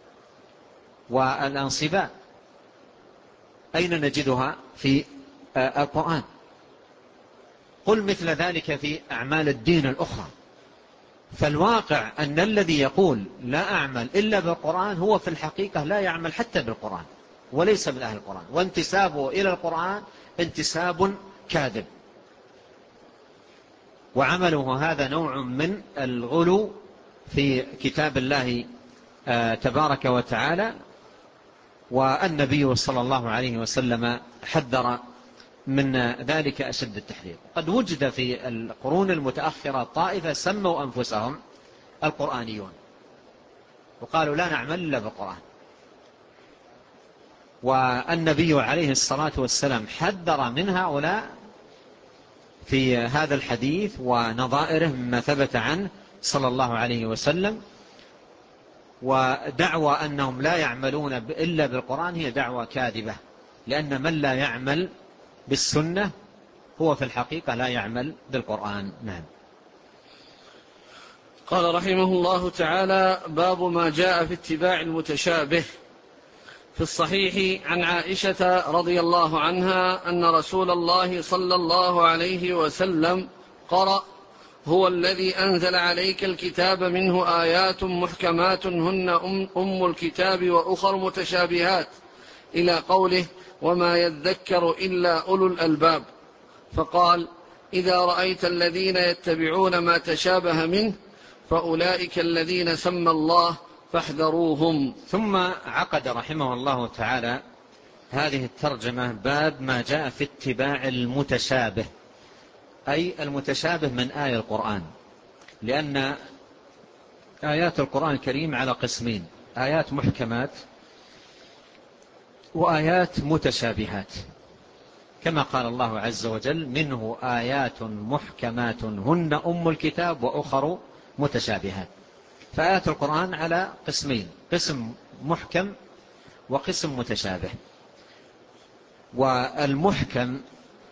والأنصباء أين نجدها في القرآن؟ قل مثل ذلك في أعمال الدين الأخرى. فالواقع أن الذي يقول لا أعمل إلا بالقرآن هو في الحقيقة لا يعمل حتى بالقرآن وليس من أهل القرآن، وانتسابه إلى القرآن انتساب كاذب، وعمله هذا نوع من الغلو في كتاب الله تبارك وتعالى. والنبي صلى الله عليه وسلم حذر من ذلك أشد التحذير. قد وجد في القرون المتأخرة طائفة سموا أنفسهم القرآنيون وقالوا لا نعمل إلا بالقرآن، والنبي عليه الصلاة والسلام حذر من هؤلاء في هذا الحديث ونظائره مما ثبت عنه صلى الله عليه وسلم. ودعوى أنهم لا يعملون إلا بالقرآن هي دعوى كاذبة، لأن من لا يعمل بالسنة هو في الحقيقة لا يعمل بالقرآن. نعم. قال رحمه الله تعالى باب ما جاء في اتباع المتشابه. في الصحيح عن عائشة رضي الله عنها أن رسول الله صلى الله عليه وسلم قرأ هو الذي أنزل عليك الكتاب منه آيات محكمات هن أم, أم الكتاب وأخر متشابهات إلى قوله وما يذكر إلا أولو الألباب، فقال إذا رأيت الذين يتبعون ما تشابه منه فأولئك الذين سمى الله فاحذروهم. ثم عقد رحمه الله تعالى هذه الترجمة باب ما جاء في اتباع المتشابه، أي المتشابه من آية القرآن، لأن آيات القرآن الكريم على قسمين: آيات محكمات وآيات متشابهات، كما قال الله عز وجل منه آيات محكمات هن أم الكتاب وأخر متشابهات. فآيات القرآن على قسمين: قسم محكم وقسم متشابه. والمحكم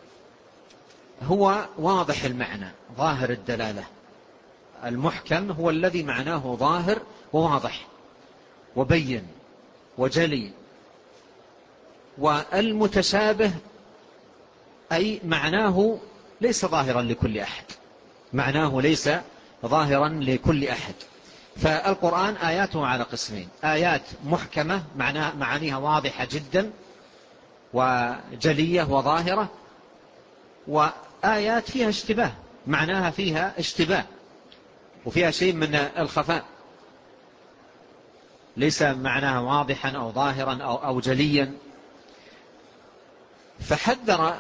هو واضح المعنى ظاهر الدلالة، المحكم هو الذي معناه ظاهر وواضح وبين وجلي. والمتشابه أي معناه ليس ظاهرا لكل أحد، معناه ليس ظاهرا لكل أحد. فالقرآن آياته على قسمين: آيات محكمة معانيها واضحة جدا وجلية وظاهرة، وآيات فيها اشتباه معناها فيها اشتباه وفيها شيء من الخفاء، ليس معناها واضحا أو ظاهرا أو, أو جليا. فحذر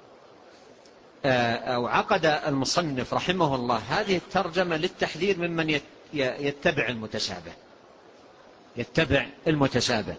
أو عقد المصنف رحمه الله هذه الترجمة للتحذير ممن يتبع المتشابه يتبع المتشابه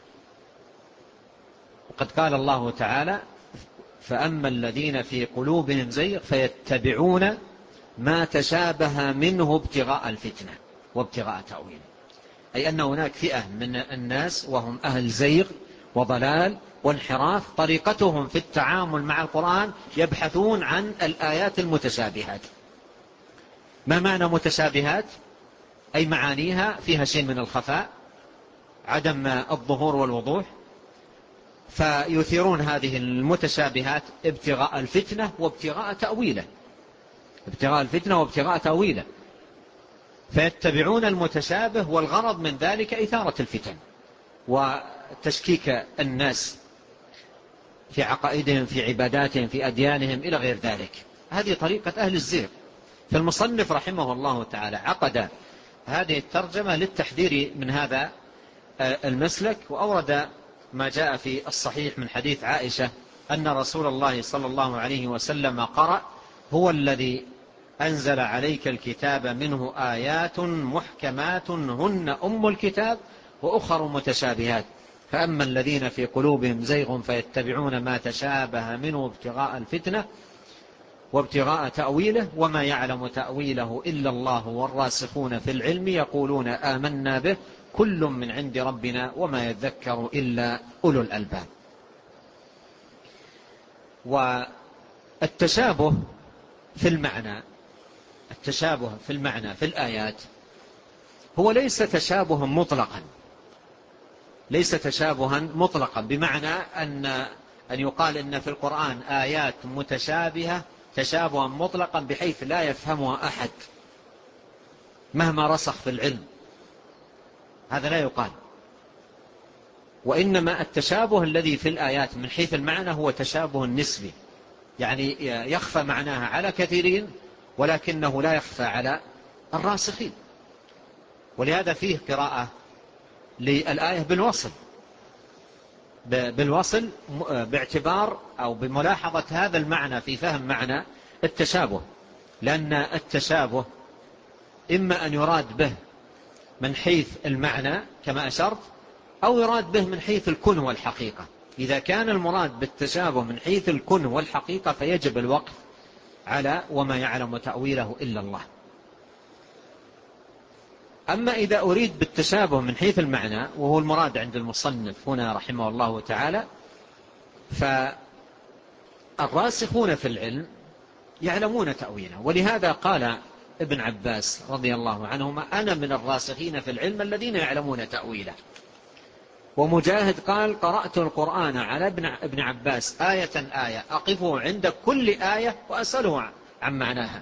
وقد قال الله تعالى فأما الذين في قلوبهم زيغ فيتبعون ما تشابه منه ابتغاء الفتنة وابتغاء تأويله، أي أن هناك فئة من الناس وهم أهل زيغ وضلال وانحراف، طريقتهم في التعامل مع القرآن يبحثون عن الآيات المتشابهات. ما معنى متشابهات؟ أي معانيها فيها شيء من الخفاء، عدم الظهور والوضوح، فيثيرون هذه المتشابهات ابتغاء الفتنة وابتغاء تأويله ابتغاء الفتنة وابتغاء تأويله فيتبعون المتشابه، والغرض من ذلك إثارة الفتن وتشكيك الناس في عقائدهم في عباداتهم في أديانهم إلى غير ذلك. هذه طريقة أهل الزيغ. فالمصنف رحمه الله تعالى عقد هذه الترجمة للتحذير من هذا المسلك، وأورد ما جاء في الصحيح من حديث عائشة أن رسول الله صلى الله عليه وسلم قرأ هو الذي أنزل عليك الكتاب منه آيات محكمات هن أم الكتاب وأخر متشابهات فأما الذين في قلوبهم زيغ فيتبعون ما تشابه منه ابتغاء الفتنة وابتغاء تأويله وما يعلم تأويله إلا الله والراسخون في العلم يقولون آمنا به كل من عند ربنا وما يذكر إلا أولو الألباب. والتشابه في المعنى التشابه في المعنى في الآيات هو ليس تشابها مطلقا ليس تشابها مطلقا بمعنى أن أن يقال إن في القرآن آيات متشابهة تشابها مطلقا بحيث لا يفهمها أحد مهما رسخ في العلم، هذا لا يقال. وإنما التشابه الذي في الآيات من حيث المعنى هو تشابه نسبي، يعني يخفى معناها على كثيرين ولكنه لا يخفى على الراسخين. ولهذا فيه قراءة للآية بالوصل بالوصل باعتبار أو بملاحظة هذا المعنى في فهم معنى التشابه، لأن التشابه إما أن يراد به من حيث المعنى كما أشرت أو يراد به من حيث الكون والحقيقة. إذا كان المراد بالتشابه من حيث الكون والحقيقة فيجب الوقف على وما يعلم تأويله إلا الله. أما إذا أريد بالتشابه من حيث المعنى وهو المراد عند المصنف هنا رحمه الله تعالى، فالراسخون في العلم يعلمون تأويله. ولهذا قال ابن عباس رضي الله عنهما أنا من الراسخين في العلم الذين يعلمون تأويله. ومجاهد قال قرأت القرآن على ابن عباس آية آية أقفه عند كل آية وأسأله عن معناها.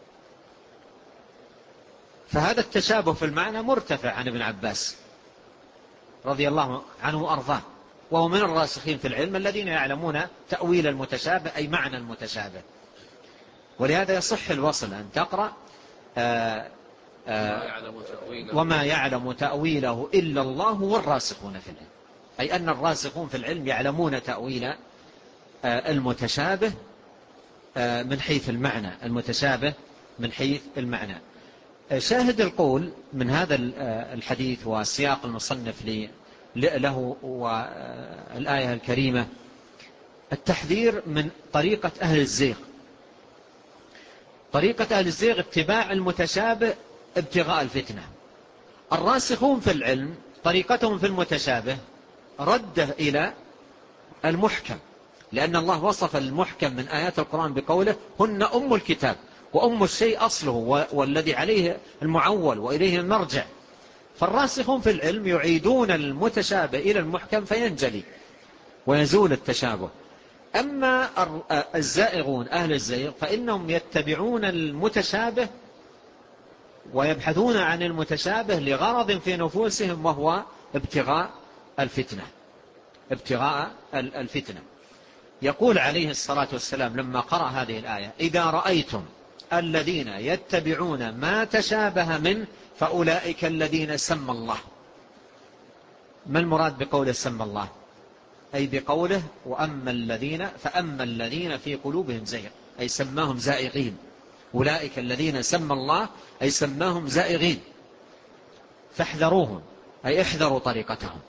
فهذا التشابه في المعنى مرتفع عن ابن عباس رضي الله عنه وأرضاه. وهو من الراسخين في العلم الذين يعلمون تأويل المتشابه أي معنى المتشابه. ولهذا يصح الوصل أن تقرأ آآ آآ وما يعلم تأويله إلا الله والراسخون في العلم، أي أن الراسخون في العلم يعلمون تأويل المتشابه من حيث المعنى، المتشابه من حيث المعنى. شاهد القول من هذا الحديث وسياق المصنف له والآية الكريمة التحذير من طريقة أهل الزيغ. طريقة أهل الزيغ اتباع المتشابه ابتغاء الفتنة. الراسخون في العلم طريقتهم في المتشابه رده إلى المحكم، لأن الله وصف المحكم من آيات القرآن بقوله هن أم الكتاب، وأم الشيء أصله والذي عليه المعول وإليه المرجع. فالراسخون في العلم يعيدون المتشابه إلى المحكم فينجلي ويزول التشابه. أما الزائغون أهل الزيغ فإنهم يتبعون المتشابه ويبحثون عن المتشابه لغرض في نفوسهم وهو ابتغاء الفتنة، ابتغاء الفتنة. يقول عليه الصلاة والسلام لما قرأ هذه الآية إذا رأيتم الذين يتبعون ما تشابه منه فأولئك الذين سمى الله. ما المراد بقوله سمى الله؟ أي بقوله وأما الذين فأما الذين في قلوبهم زيغ، أي سماهم زائغين. أولئك الذين سمى الله أي سماهم زائغين، فاحذروهم أي احذروا طريقتهم.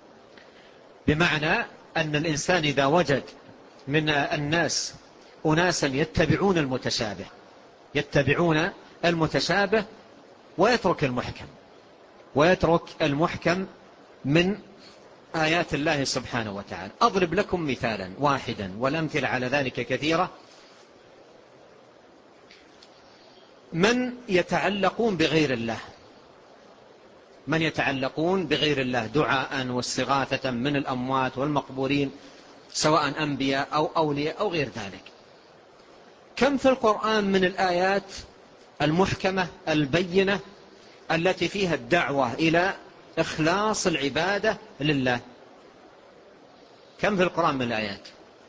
بمعنى أن الإنسان إذا وجد من الناس أناسا يتبعون المتشابه يتبعون المتشابه ويترك المحكم ويترك المحكم من آيات الله سبحانه وتعالى. أضرب لكم مثالا واحدا والأمثلة على ذلك كثيرة. من يتعلقون بغير الله من يتعلقون بغير الله دعاء واستغاثة من الأموات والمقبورين سواء أنبياء أو أولياء أو غير ذلك. كم في القرآن من الآيات المحكمة البينة التي فيها الدعوة إلى إخلاص العبادة لله؟ كم في القرآن من الآيات؟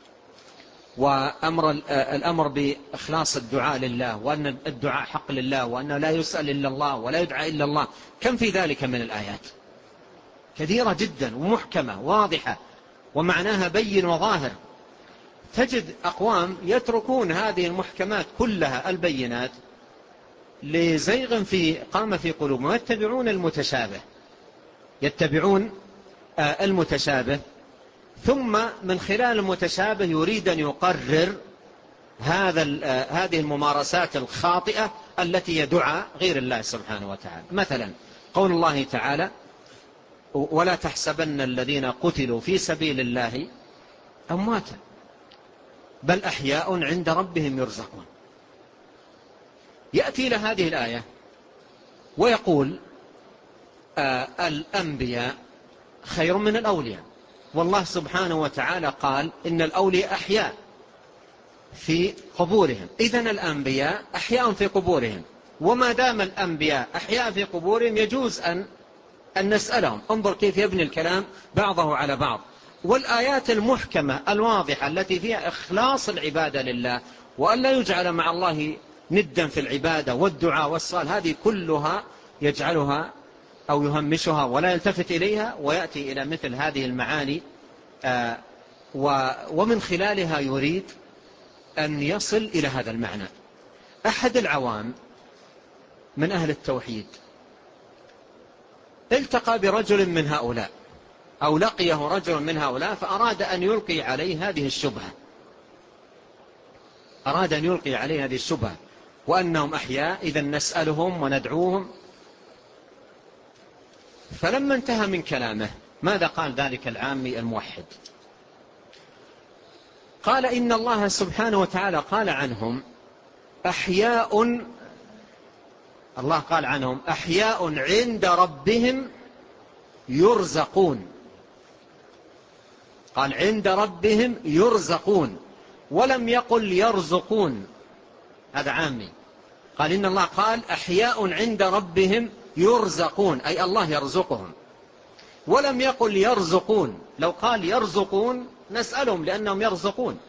وأمر الأمر بإخلاص الدعاء لله وأن الدعاء حق لله وأن لا يسأل إلا الله ولا يدعى إلا الله. كم في ذلك من الآيات؟ كثيرة جدا ومحكمة واضحة ومعناها بين وظاهر. تجد أقوام يتركون هذه المحكمات كلها البينات لزيغ في قام في قلوبهم ويتبعون المتشابه يتبعون المتشابه ثم من خلال المتشابه يريد أن يقرر هذا هذه الممارسات الخاطئة التي يدعى غير الله سبحانه وتعالى. مثلا قول الله تعالى ولا تحسبن الذين قتلوا في سبيل الله أمواتا بل أحياء عند ربهم يرزقون. يأتي إلى هذه الآية ويقول آه الأنبياء خير من الأولياء، والله سبحانه وتعالى قال إن الأولياء أحياء في قبورهم، إذن الأنبياء أحياء في قبورهم، وما دام الأنبياء أحياء في قبورهم يجوز أن أن نسألهم. انظر كيف يبني الكلام بعضه على بعض. والآيات المحكمة الواضحة التي فيها إخلاص العبادة لله وأن لا يجعل مع الله ندا في العبادة والدعاء والصلاة، هذه كلها يجعلها أو يهمشها ولا يلتفت إليها ويأتي إلى مثل هذه المعاني آه ومن خلالها يريد أن يصل إلى هذا المعنى. أحد العوام من أهل التوحيد التقى برجل من هؤلاء أو لقيه رجل من هؤلاء فأراد أن يلقي عليه هذه الشبهة أراد أن يلقي عليه هذه الشبهة وأنهم أحياء إذا نسألهم وندعوهم. فلما انتهى من كلامه ماذا قال ذلك العامي الموحد؟ قال إن الله سبحانه وتعالى قال عنهم أحياء الله قال عنهم أحياء عند ربهم يرزقون. قال عند ربهم يرزقون ولم يقل يرزقون. هذا عامي. قال إن الله قال أحياء عند ربهم يرزقون أي الله يرزقهم، ولم يقل يرزقون لو قال يرزقون نسألهم لأنهم يرزقون،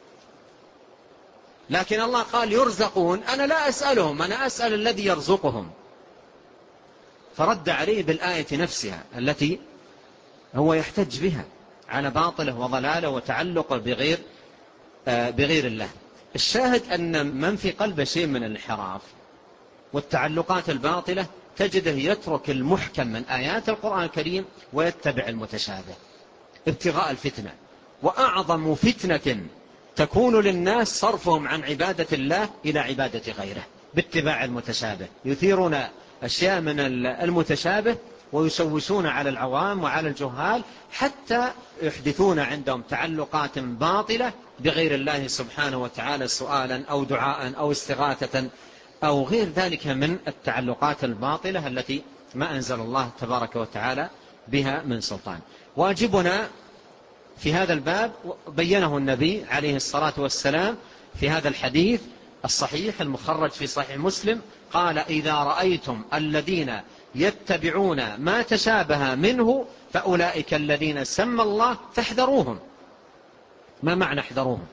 لكن الله قال يرزقون، أنا لا أسألهم، أنا أسأل الذي يرزقهم. فرد عليه بالآية نفسها التي هو يحتج بها على باطله وضلاله وتعلقه بغير بغير الله. الشاهد أن من في قلبه شيء من الانحراف والتعلقات الباطلة تجده يترك المحكم من آيات القرآن الكريم ويتبع المتشابه ابتغاء الفتنة. وأعظم فتنة تكون للناس صرفهم عن عبادة الله إلى عبادة غيره باتباع المتشابه، يثيرون أشياء من المتشابه ويشوشون على العوام وعلى الجهال حتى يحدثون عندهم تعلقات باطلة بغير الله سبحانه وتعالى، سؤالا أو دعاء أو استغاثة أو غير ذلك من التعلقات الباطلة التي ما أنزل الله تبارك وتعالى بها من سلطان. واجبنا في هذا الباب بينه النبي عليه الصلاة والسلام في هذا الحديث الصحيح المخرج في صحيح مسلم، قال: إذا رأيتم الذين يتبعون ما تشابه منه فأولئك الذين سمى الله فاحذروهم. ما معنى احذروهم؟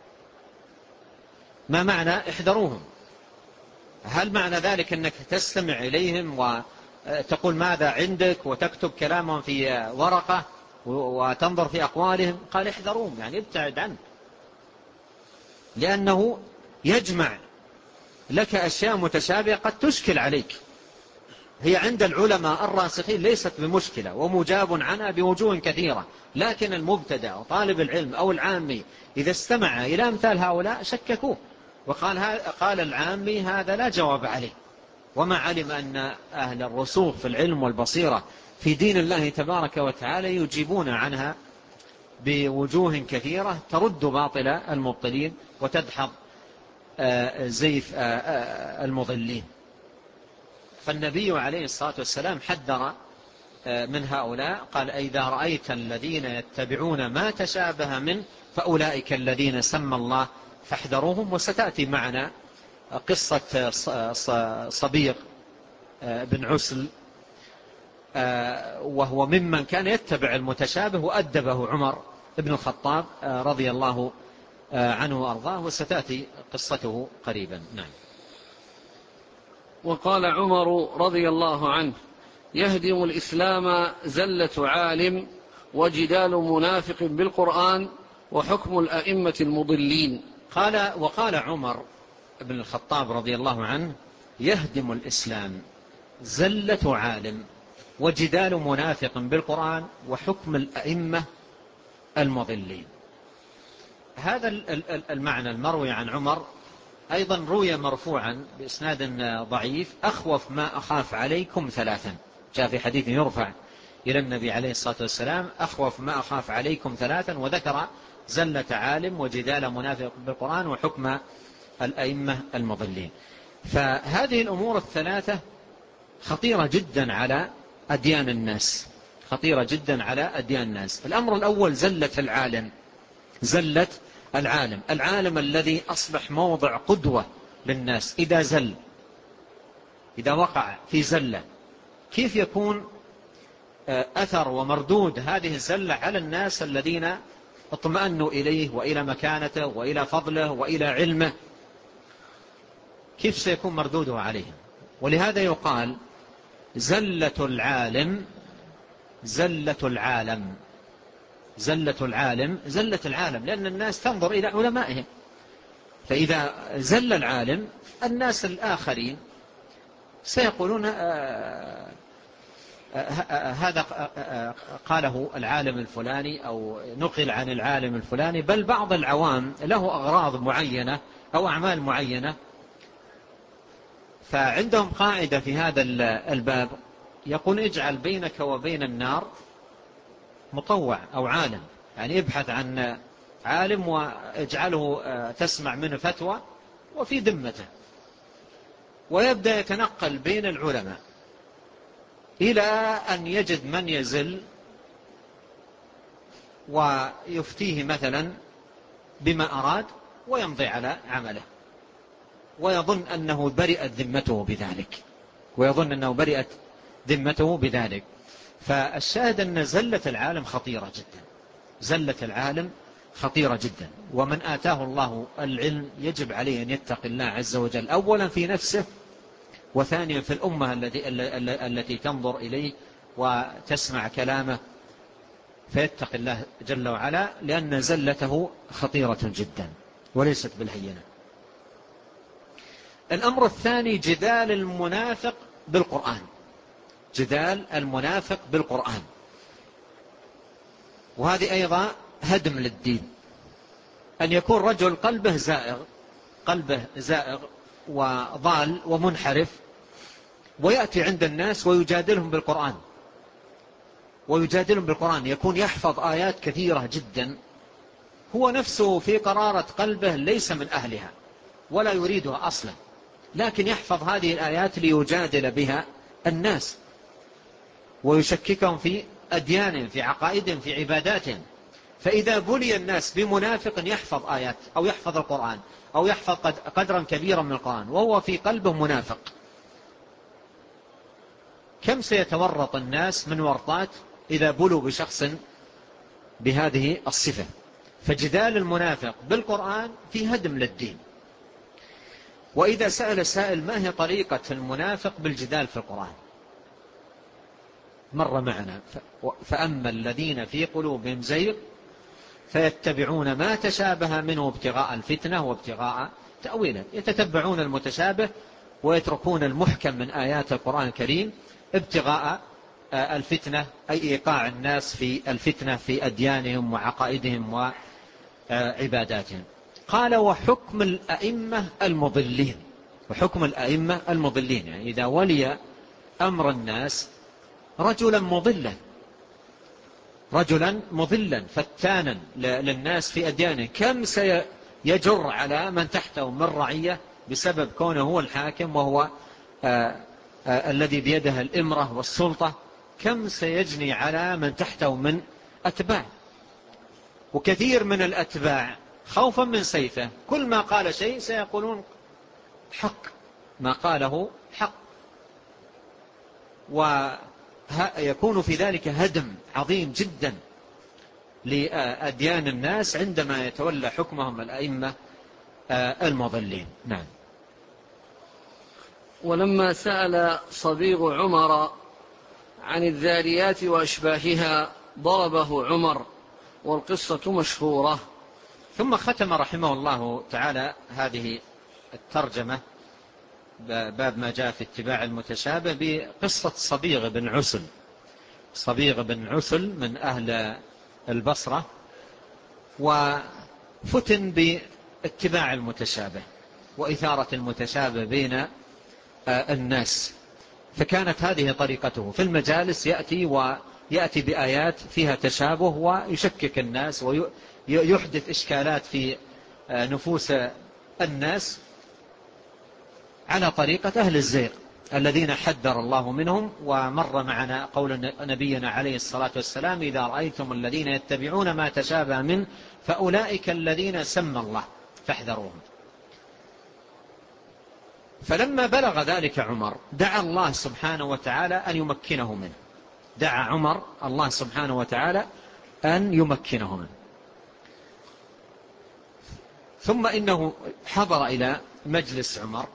ما معنى احذروهم؟ هل معنى ذلك أنك تستمع إليهم وتقول ماذا عندك وتكتب كلامهم في ورقة وتنظر في أقوالهم؟ قال احذروهم، يعني ابتعد عنه، لأنه يجمع لك أشياء متشابهة قد تشكل عليك. هي عند العلماء الراسخين ليست بمشكلة ومجاب عنها بوجوه كثيرة، لكن المبتدأ وطالب العلم أو العامي إذا استمع إلى أمثال هؤلاء شككوه، وقال قال العامي هذا لا جواب عليه، وما علم أن أهل الرسوخ في العلم والبصيرة في دين الله تبارك وتعالى يجيبون عنها بوجوه كثيرة ترد باطل المبطلين وتدحض زيف المضلين. فالنبي عليه الصلاة والسلام حذر من هؤلاء، قال: إذا رأيت الذين يتبعون ما تشابه منه فأولئك الذين سمى الله فاحذروهم. وستأتي معنا قصة صبيغ بن عسل، وهو ممن كان يتبع المتشابه وأدبه عمر بن الخطاب رضي الله عنه وأرضاه، وستأتي قصته قريبا. نعم. وقال عمر رضي الله عنه: يهدم الإسلام زلة عالم وجدال منافق بالقرآن وحكم الأئمة المضلين. قال وقال عمر بن الخطاب رضي الله عنه: يهدم الإسلام زلة عالم وجدال منافق بالقرآن وحكم الأئمة المضلين. هذا المعنى المروي عن عمر أيضا روي مرفوعا بإسناد ضعيف: أخوف ما أخاف عليكم ثلاثا. جاء في حديث يرفع إلى النبي عليه الصلاة والسلام: أخوف ما أخاف عليكم ثلاثا، وذكر زلة عالم وجدال منافق بالقرآن وحكم الأئمة المضلين. فهذه الأمور الثلاثة خطيرة جدا على أديان الناس، خطيرة جدا على أديان الناس. الأمر الأول زلة العالم، زلة العالم، العالم الذي أصبح موضع قدوة للناس. إذا زل، إذا وقع في زلة، كيف يكون أثر ومردود هذه الزلة على الناس الذين اطمأنوا إليه وإلى مكانته وإلى فضله وإلى علمه؟ كيف سيكون مردوده عليهم؟ ولهذا يقال زلة العالم زلة العالم، زلة العالم زلة العالم، لأن الناس تنظر إلى علمائهم. فإذا زل العالم الناس الآخرين سيقولون هذا قاله العالم الفلاني أو نقل عن العالم الفلاني. بل بعض العوام له أغراض معينة أو أعمال معينة، فعندهم قاعدة في هذا الباب يقول: اجعل بينك وبين النار مطوع أو عالم، يعني ابحث عن عالم واجعله تسمع منه فتوى وفي ذمته، ويبدأ يتنقل بين العلماء إلى أن يجد من يزل ويفتيه مثلا بما أراد ويمضي على عمله، ويظن أنه برئت ذمته بذلك ويظن أنه برئت ذمته بذلك. فالشاهد أن زلة العالم خطيرة جدا، زلة العالم خطيرة جدا. ومن آتاه الله العلم يجب عليه أن يتقي الله عز وجل، أولا في نفسه، وثانيا في الأمة التي التي تنظر إليه وتسمع كلامه، فيتقي الله جل وعلا، لأن زلته خطيرة جدا وليست بالهينة. الأمر الثاني جدال المنافق بالقرآن، جدال المنافق بالقرآن، وهذه أيضا هدم للدين. أن يكون رجل قلبه زائغ، قلبه زائغ وضال ومنحرف، ويأتي عند الناس ويجادلهم بالقرآن، ويجادلهم بالقرآن، يكون يحفظ آيات كثيرة جدا، هو نفسه في قرارة قلبه ليس من أهلها ولا يريدها أصلا، لكن يحفظ هذه الآيات ليجادل بها الناس ويشككهم في أديانهم، في عقائدهم، في عباداتهم. فإذا بلي الناس بمنافق يحفظ آيات أو يحفظ القرآن أو يحفظ قدرا كبيرا من القرآن وهو في قلبه منافق، كم سيتورط الناس من ورطات إذا بلوا بشخص بهذه الصفة. فجدال المنافق بالقرآن في هدم للدين. وإذا سأل سائل ما هي طريقة المنافق بالجدال في القرآن، مر معنا: فأما الذين في قلوبهم زيغ فيتبعون ما تشابه منه ابتغاء الفتنة وابتغاء تأويله، يتتبعون المتشابه ويتركون المحكم من آيات القرآن الكريم ابتغاء الفتنة، أي إيقاع الناس في الفتنة في أديانهم وعقائدهم وعباداتهم. قال: وحكم الأئمة المضلين، وحكم الأئمة المضلين، يعني إذا ولي أمر الناس رجلا مضلا، رجلا مضلا فتانا للناس في أديانه، كم سيجر على من تحته من رعية بسبب كونه هو الحاكم وهو آآ آآ الذي بيده الإمرة والسلطة، كم سيجني على من تحته من أتباع. وكثير من الأتباع خوفا من سيفه كل ما قال شيء سيقولون حق، ما قاله حق، ويكون في ذلك هدم عظيم جدا لأديان الناس عندما يتولى حكمهم الأئمة المضلين. نعم. ولما سأل صبيغ عمر عن الذاريات وأشباهها ضربه عمر، والقصة مشهورة. ثم ختم رحمه الله تعالى هذه الترجمة باب ما جاء في اتباع المتشابه بقصة صبيغ بن عسل. صبيغ بن عسل من أهل البصرة، وفتن باتباع المتشابه وإثارة المتشابه بين الناس، فكانت هذه طريقته في المجالس، يأتي ويأتي بآيات فيها تشابه ويشكك الناس ويحدث إشكالات في نفوس الناس على طريقة أهل الزيغ الذين حذر الله منهم. ومر معنا قول نبينا عليه الصلاة والسلام: إذا رأيتم الذين يتبعون ما تشابه منه فأولئك الذين سمى الله فاحذروهم. فلما بلغ ذلك عمر دعا الله سبحانه وتعالى أن يمكنه منه، دعا عمر الله سبحانه وتعالى أن يمكنه منه. ثم إنه حضر إلى مجلس عمر،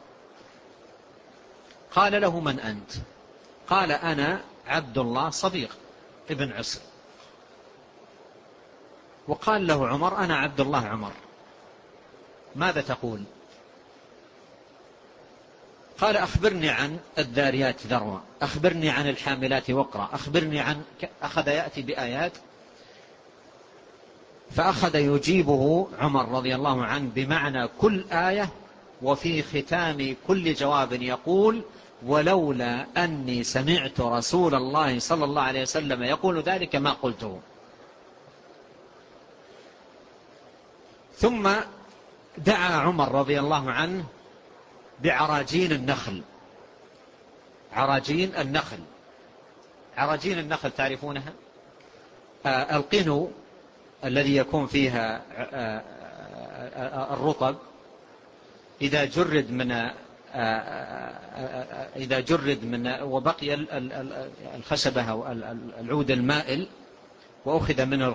قال له: من أنت؟ قال: أنا عبد الله صبيغ ابن عسل. وقال له عمر: أنا عبد الله عمر، ماذا تقول؟ قال: أخبرني عن الذاريات ذروة، أخبرني عن الحاملات وقرا، أخبرني عن. أخذ يأتي بآيات، فأخذ يجيبه عمر رضي الله عنه بمعنى كل آية، وفي ختام كل جواب يقول: ولولا أني سمعت رسول الله صلى الله عليه وسلم يقول ذلك ما قلته. ثم دعا عمر رضي الله عنه بعراجين النخل. عراجين النخل، عراجين النخل تعرفونها؟ آه القنو الذي يكون فيها آه آه الرطب، إذا جرد من إذا جرد من وبقي الخشبة أو العود المائل وأخذ منه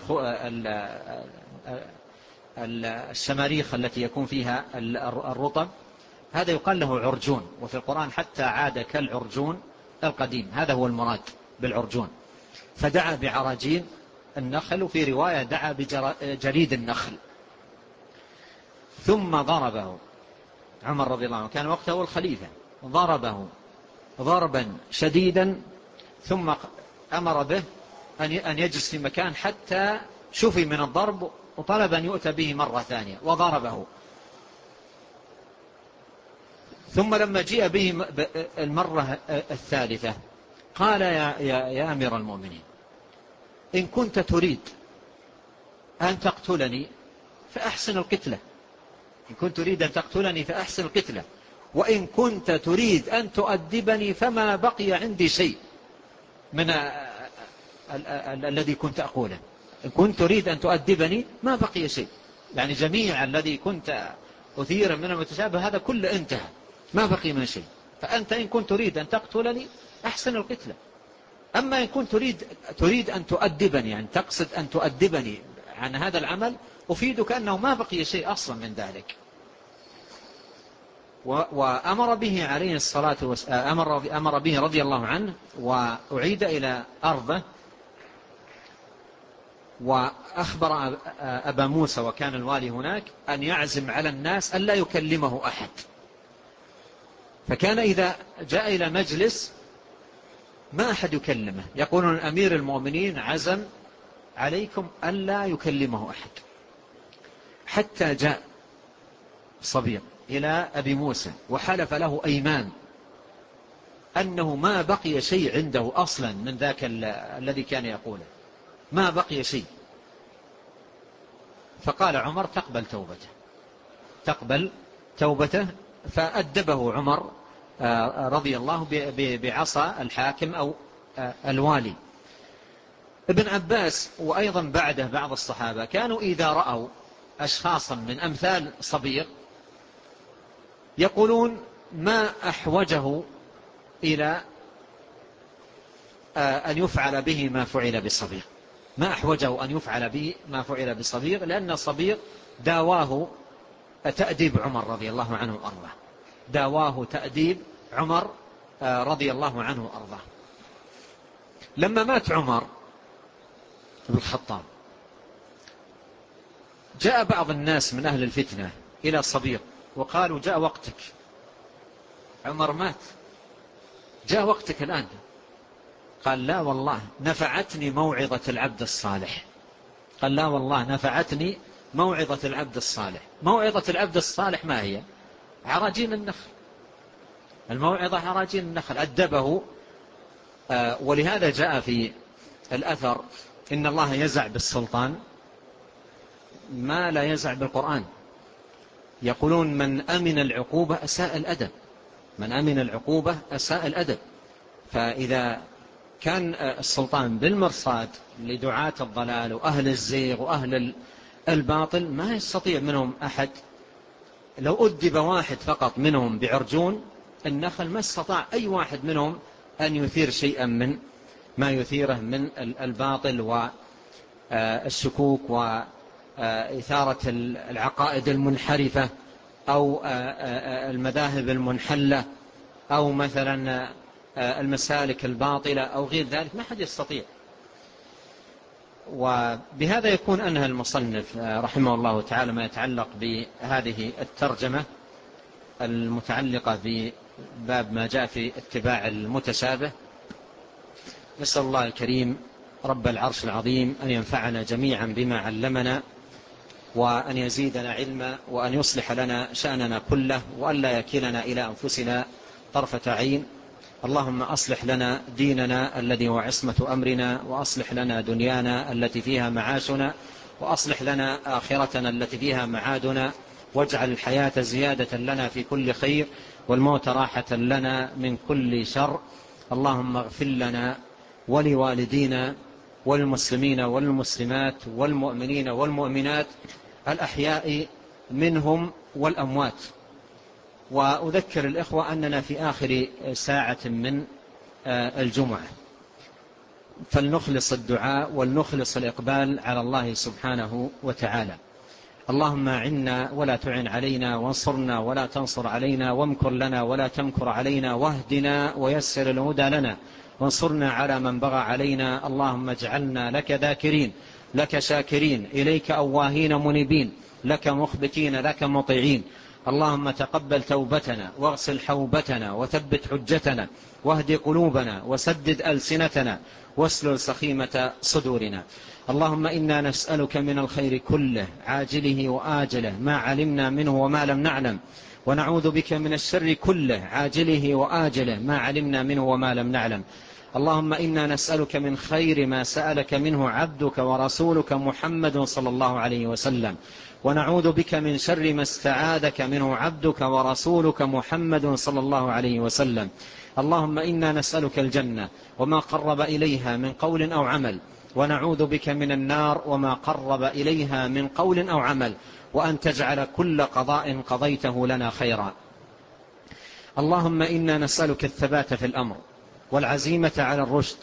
الشماريخ التي يكون فيها الرطب، هذا يقال له عرجون، وفي القرآن حتى عاد كالعرجون القديم، هذا هو المراد بالعرجون. فدعا بعراجين النخل، وفي رواية دعا بجريد النخل، ثم ضربه عمر رضي الله عنه، كان وقته الخليفة، ضربه ضربا شديدا، ثم أمر به أن يجلس في مكان حتى شفي من الضرب، وطلب أن يؤتى به مرة ثانية وضربه. ثم لما جاء به المرة الثالثة قال يا, يا, يا أمير المؤمنين، إن كنت تريد أن تقتلني فأحسن القتلة، إن كنت تريد أن تقتلني فأحسن القتلة، وإن كنت تريد أن تؤدبني فما بقي عندي شيء من الذي كنت أقوله. إن كنت تريد أن تؤدبني ما بقي شيء، يعني جميع الذي كنت أثير من المتشابه هذا كله انتهى، ما بقي من شيء. فأنت إن كنت تريد أن تقتلني أحسن القتلة، أما إن كنت تريد, تريد أن تؤدبني، يعني تقصد أن تؤدبني عن هذا العمل، أفيدك أنه ما بقي شيء أصلا من ذلك. وأمر به عليه الصلاة والسلام، أمر, أمر به رضي الله عنه، وأعيد إلى أرضه، وأخبر أبا موسى وكان الوالي هناك أن يعزم على الناس أن لا يكلمه أحد. فكان إذا جاء إلى مجلس ما أحد يكلمه، يقولون أمير المؤمنين عزم عليكم أن لا يكلمه أحد. حتى جاء صبيغ إلى أبي موسى وحلف له أيمان أنه ما بقي شيء عنده أصلا من ذاك الذي كان يقوله، ما بقي شيء. فقال عمر تقبل توبته، تقبل توبته. فأدبه عمر رضي الله بعصا الحاكم أو الوالي. ابن عباس وأيضا بعده بعض الصحابة كانوا إذا رأوا أشخاصا من أمثال صبيغ يقولون ما أحوجه إلى أن يفعل به ما فعل بصبيغ، ما أحوجه أن يفعل به ما فعل بصبيغ، لأن صبيغ داواه تأديب عمر رضي الله عنه وأرضاه، داواه تأديب عمر رضي الله عنه وأرضاه. لما مات عمر بن الخطاب جاء بعض الناس من أهل الفتنة إلى صبيغ وقالوا جاء وقتك، عمر مات، جاء وقتك الآن. قال لا والله نفعتني موعظة العبد الصالح، قال لا والله نفعتني موعظة العبد الصالح. موعظة العبد الصالح ما هي؟ عراجين النخل، الموعظة عراجين النخل. أدبه. آه ولهذا جاء في الأثر إن الله يزع بالسلطان ما لا يزع بالقرآن. يقولون من أمن العقوبة أساء الأدب، من أمن العقوبة أساء الأدب. فإذا كان السلطان بالمرصاد لدعاة الضلال وأهل الزيغ وأهل الباطل ما يستطيع منهم أحد، لو أدب واحد فقط منهم بعرجون النخل ما استطاع أي واحد منهم أن يثير شيئا من ما يثيره من الباطل والشكوك وإثارة العقائد المنحرفة أو المذاهب المنحلة أو مثلا المسالك الباطلة أو غير ذلك، ما حد يستطيع. وبهذا يكون أنهى المصنف رحمه الله تعالى ما يتعلق بهذه الترجمة المتعلقة بباب ما جاء في اتباع المتشابه. نسأل الله الكريم رب العرش العظيم أن ينفعنا جميعا بما علمنا، وأن يزيدنا علما، وأن يصلح لنا شأننا كله، وأن لا يكلنا إلى أنفسنا طرفة عين. اللهم أصلح لنا ديننا الذي هو عصمة أمرنا، وأصلح لنا دنيانا التي فيها معاشنا، وأصلح لنا آخرتنا التي فيها معادنا، واجعل الحياة زيادة لنا في كل خير، والموت راحة لنا من كل شر. اللهم اغفر لنا ولوالدينا والمسلمين والمسلمات والمؤمنين والمؤمنات الأحياء منهم والأموات. وأذكر الإخوة أننا في آخر ساعة من الجمعة، فلنخلص الدعاء ولنخلص الإقبال على الله سبحانه وتعالى. اللهم أعنا ولا تعن علينا، وانصرنا ولا تنصر علينا، وامكر لنا ولا تمكر علينا، واهدنا ويسر الهدى لنا، وانصرنا على من بغى علينا. اللهم اجعلنا لك ذاكرين، لك شاكرين، إليك أواهين منيبين، لك مخبتين، لك مطيعين. اللهم تقبل توبتنا، واغسل حوبتنا، وثبت حجتنا، واهد قلوبنا، وسدد ألسنتنا، واسلل سخيمة صدورنا. اللهم إنا نسألك من الخير كله عاجله وآجله ما علمنا منه وما لم نعلم، ونعوذ بك من الشر كله عاجله وآجله ما علمنا منه وما لم نعلم. اللهم إنا نسألك من خير ما سألك منه عبدك ورسولك محمد صلى الله عليه وسلم، ونعوذ بك من شر ما استعاذك منه عبدك ورسولك محمد صلى الله عليه وسلم. اللهم إنا نسألك الجنة وما قرب إليها من قول أو عمل، ونعوذ بك من النار وما قرب إليها من قول أو عمل، وأن تجعل كل قضاء قضيته لنا خيرا. اللهم إنا نسألك الثبات في الأمر والعزيمة على الرشد،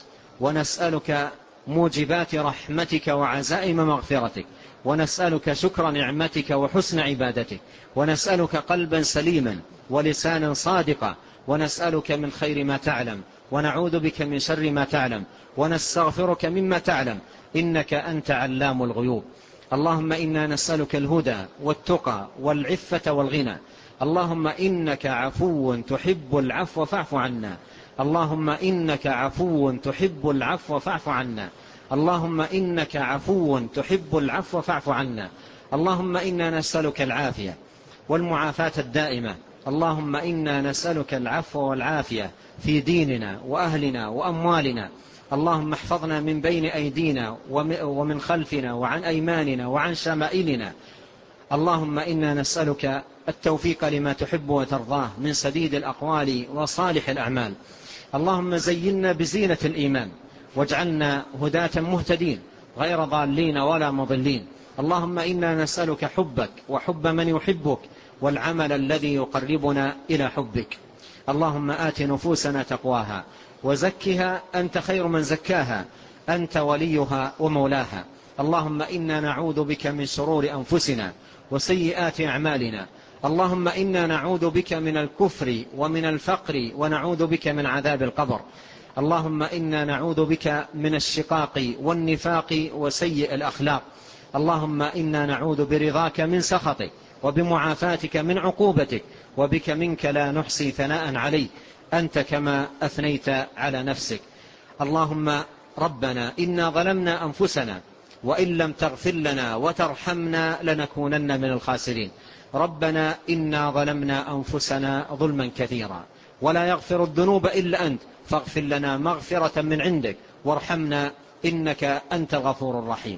ونسألك موجبات رحمتك وعزائم مغفرتك، ونسألك شكر نعمتك وحسن عبادتك، ونسألك قلبا سليما ولسانا صادقا، ونسألك من خير ما تعلم، ونعوذ بك من شر ما تعلم، ونستغفرك مما تعلم، إنك أنت علام الغيوب. اللهم إنا نسألك الهدى والتقى والعفة والغنى. اللهم إنك عفو تحب العفو فاعف عنا. اللهم إنك عفو تحب العفو فاعف عنا. اللهم إنك عفو تحب العفو فاعف عنا. اللهم إنا نسألك العافية والمعافاة الدائمة. اللهم إنا نسألك العفو والعافية في ديننا وأهلنا وأموالنا. اللهم احفظنا من بين أيدينا ومن خلفنا وعن أيماننا وعن شمائلنا. اللهم إنا نسألك التوفيق لما تحب وترضاه من سديد الأقوال وصالح الأعمال. اللهم زينا بزينة الإيمان، واجعلنا هداة مهتدين غير ضالين ولا مضلين. اللهم إنا نسألك حبك وحب من يحبك، والعمل الذي يقربنا إلى حبك. اللهم آت نفوسنا تقواها وزكها أنت خير من زكاها، أنت وليها ومولاها. اللهم إنا نعوذ بك من شرور أنفسنا وسيئات أعمالنا. اللهم إنا نعوذ بك من الكفر ومن الفقر، ونعوذ بك من عذاب القبر. اللهم إنا نعوذ بك من الشقاق والنفاق وسيء الأخلاق. اللهم إنا نعوذ برضاك من سخطك، وبمعافاتك من عقوبتك، وبك منك لا نحصي ثناء عليك، أنت كما أثنيت على نفسك. اللهم ربنا إنا ظلمنا أنفسنا، وإن لم تغفر لنا وترحمنا لنكونن من الخاسرين. ربنا إنا ظلمنا أنفسنا ظلما كثيرا، ولا يغفر الذنوب إلا أنت، فاغفر لنا مغفرة من عندك وارحمنا إنك أنت الغفور الرحيم.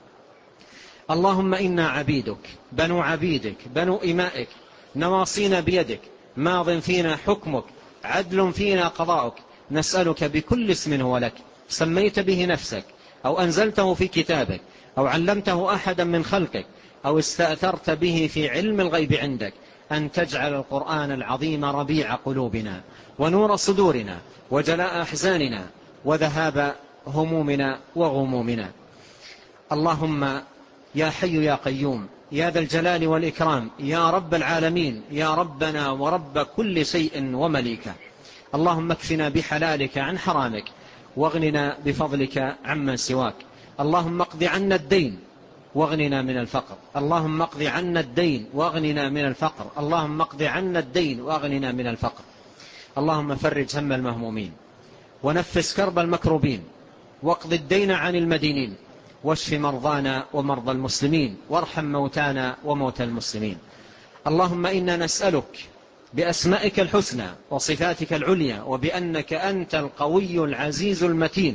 اللهم إنا عبيدك بنو عبيدك بنو إمائك، نواصينا بيدك، ماض فينا حكمك، عدل فينا قضاؤك. نسألك بكل اسم هو لك سميت به نفسك، أو أنزلته في كتابك، أو علمته أحدا من خلقك، أو استأثرت به في علم الغيب عندك، أن تجعل القرآن العظيم ربيع قلوبنا ونور صدورنا وجلاء أحزاننا وذهاب همومنا وغمومنا. اللهم يا حي يا قيوم يا ذا الجلال والإكرام يا رب العالمين، يا ربنا ورب كل شيء ومليكه. اللهم اكفنا بحلالك عن حرامك، واغننا بفضلك عمن سواك. اللهم اقض عنا الدين واغننا من الفقر. اللهم اقض عنا الدين واغننا من الفقر. اللهم اقض عنا الدين واغننا من الفقر. اللهم فرج هم المهمومين، ونفس كرب المكروبين، واقض الدين عن المدينين، واشف مرضانا ومرضى المسلمين، وارحم موتانا وموتى المسلمين. اللهم إنا نسألك بأسمائك الحسنى وصفاتك العليا، وبأنك أنت القوي العزيز المتين،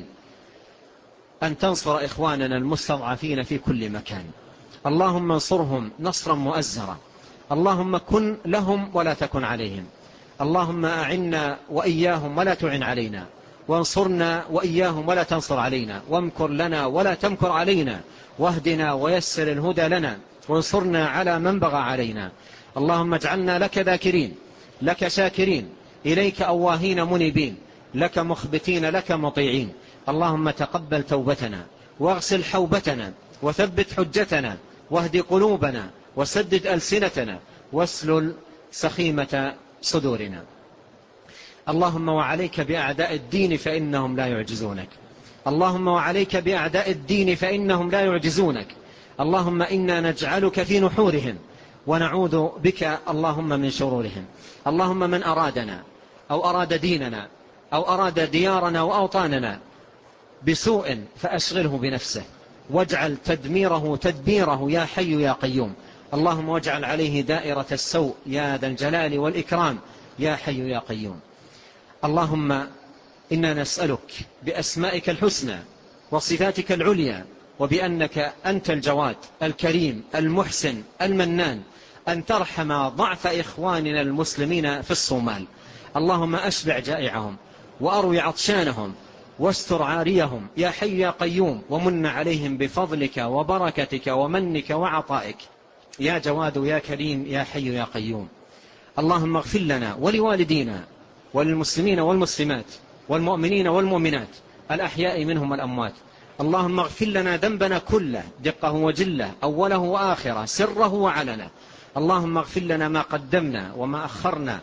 أن تنصر إخواننا المستضعفين في كل مكان. اللهم انصرهم نصرا مؤزرا. اللهم كن لهم ولا تكن عليهم. اللهم أعنا وإياهم ولا تعن علينا، وانصرنا وإياهم ولا تنصر علينا، وامكر لنا ولا تمكر علينا، واهدنا ويسر الهدى لنا، وانصرنا على من بغى علينا. اللهم اجعلنا لك ذاكرين، لك شاكرين، إليك أواهين منيبين، لك مخبتين، لك مطيعين. اللهم تقبل توبتنا واغسل حوبتنا وثبت حجتنا واهد قلوبنا وسدد ألسنتنا واسلل سخيمة صدورنا. اللهم وعليك بأعداء الدين فإنهم لا يعجزونك. اللهم وعليك بأعداء الدين فإنهم لا يعجزونك. اللهم إنا نجعلك في نحورهم ونعوذ بك اللهم من شرورهم. اللهم من أرادنا أو أراد ديننا أو أراد ديارنا وأوطاننا بسوء فأشغله بنفسه واجعل تدميره تدبيره يا حي يا قيوم. اللهم واجعل عليه دائرة السوء يا ذا الجلال والإكرام يا حي يا قيوم. اللهم إنا نسألك بأسمائك الحسنى وصفاتك العليا وبأنك أنت الجواد الكريم المحسن المنان أن ترحم ضعف إخواننا المسلمين في الصومال. اللهم أشبع جائعهم وأروي عطشانهم واستر عاريهم يا حي يا قيوم، ومن عليهم بفضلك وبركتك ومنك وعطائك يا جواد يا كريم يا حي يا قيوم. اللهم اغفر لنا ولوالدينا وللمسلمين والمسلمات والمؤمنين والمؤمنات الأحياء منهم والأموات. اللهم اغفر لنا ذنبنا كله دقه وجله أوله وآخره سره وعلنه. اللهم اغفر لنا ما قدمنا وما أخرنا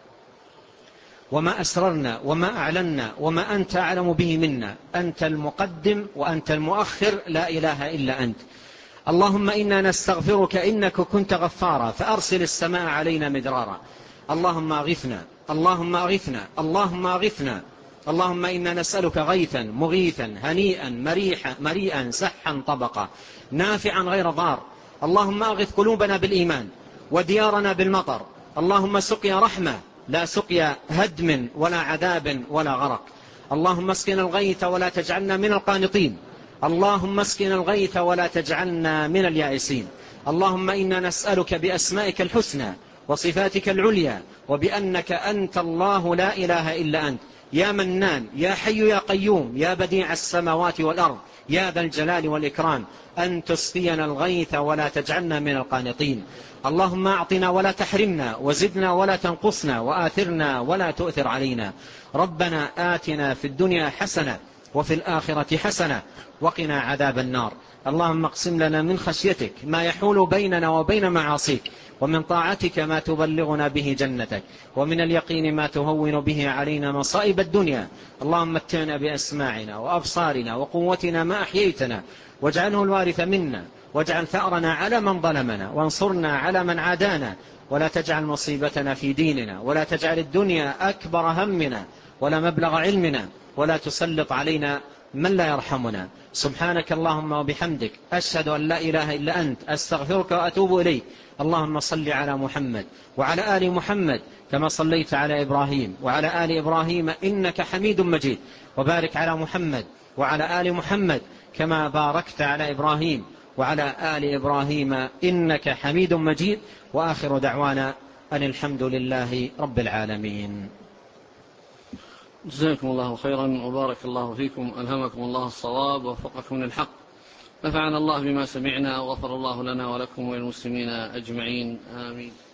وما أسررنا وما أعلنا وما أنت أعلم به منا. أنت المقدم وأنت المؤخر لا إله إلا أنت. اللهم إنا نستغفرك إنك كنت غفارا فأرسل السماء علينا مدرارا. اللهم أغثنا اللهم أغثنا اللهم أغثنا. اللهم إنا نسألك غيثا مغيثا هنيئا مريحا مريئا سحا طبقا نافعا غير ضار. اللهم أغث قلوبنا بالإيمان وديارنا بالمطر. اللهم سقيا رحمة لا سقيا هدم ولا عذاب ولا غرق. اللهم اسقنا الغيث ولا تجعلنا من القانطين. اللهم اسقنا الغيث ولا تجعلنا من اليائسين. اللهم إنا نسألك بأسمائك الحسنى وصفاتك العليا وبأنك أنت الله لا إله إلا أنت يا منان يا حي يا قيوم يا بديع السماوات والأرض يا ذا الجلال والإكرام أن تسقينا الغيث ولا تجعلنا من القانطين. اللهم أعطنا ولا تحرمنا وزدنا ولا تنقصنا وآثرنا ولا تؤثر علينا. ربنا آتنا في الدنيا حسنة وفي الآخرة حسنة وقنا عذاب النار. اللهم اقسم لنا من خشيتك ما يحول بيننا وبين معاصيك ومن طاعتك ما تبلغنا به جنتك ومن اليقين ما تهون به علينا مصائب الدنيا. اللهم متعنا بأسماعنا وأبصارنا وقوتنا ما أحييتنا واجعله الوارث منا واجعل ثأرنا على من ظلمنا وانصرنا على من عادانا ولا تجعل مصيبتنا في ديننا ولا تجعل الدنيا أكبر همنا ولا مبلغ علمنا ولا تسلط علينا من لا يرحمنا. سبحانك اللهم وبحمدك أشهد أن لا إله إلا أنت أستغفرك وأتوب إليك. اللهم صل على محمد وعلى آل محمد كما صليت على إبراهيم وعلى آل إبراهيم إنك حميد مجيد وبارك على محمد وعلى آل محمد كما باركت على إبراهيم وعلى آل إبراهيم إنك حميد مجيد. وآخر دعوانا أن الحمد لله رب العالمين. جزاكم الله خيرا وبارك الله فيكم. ألهمكم الله الصواب ووفقكم للحق. نفعنا الله بما سمعنا وغفر الله لنا ولكم وللمسلمين أجمعين آمين.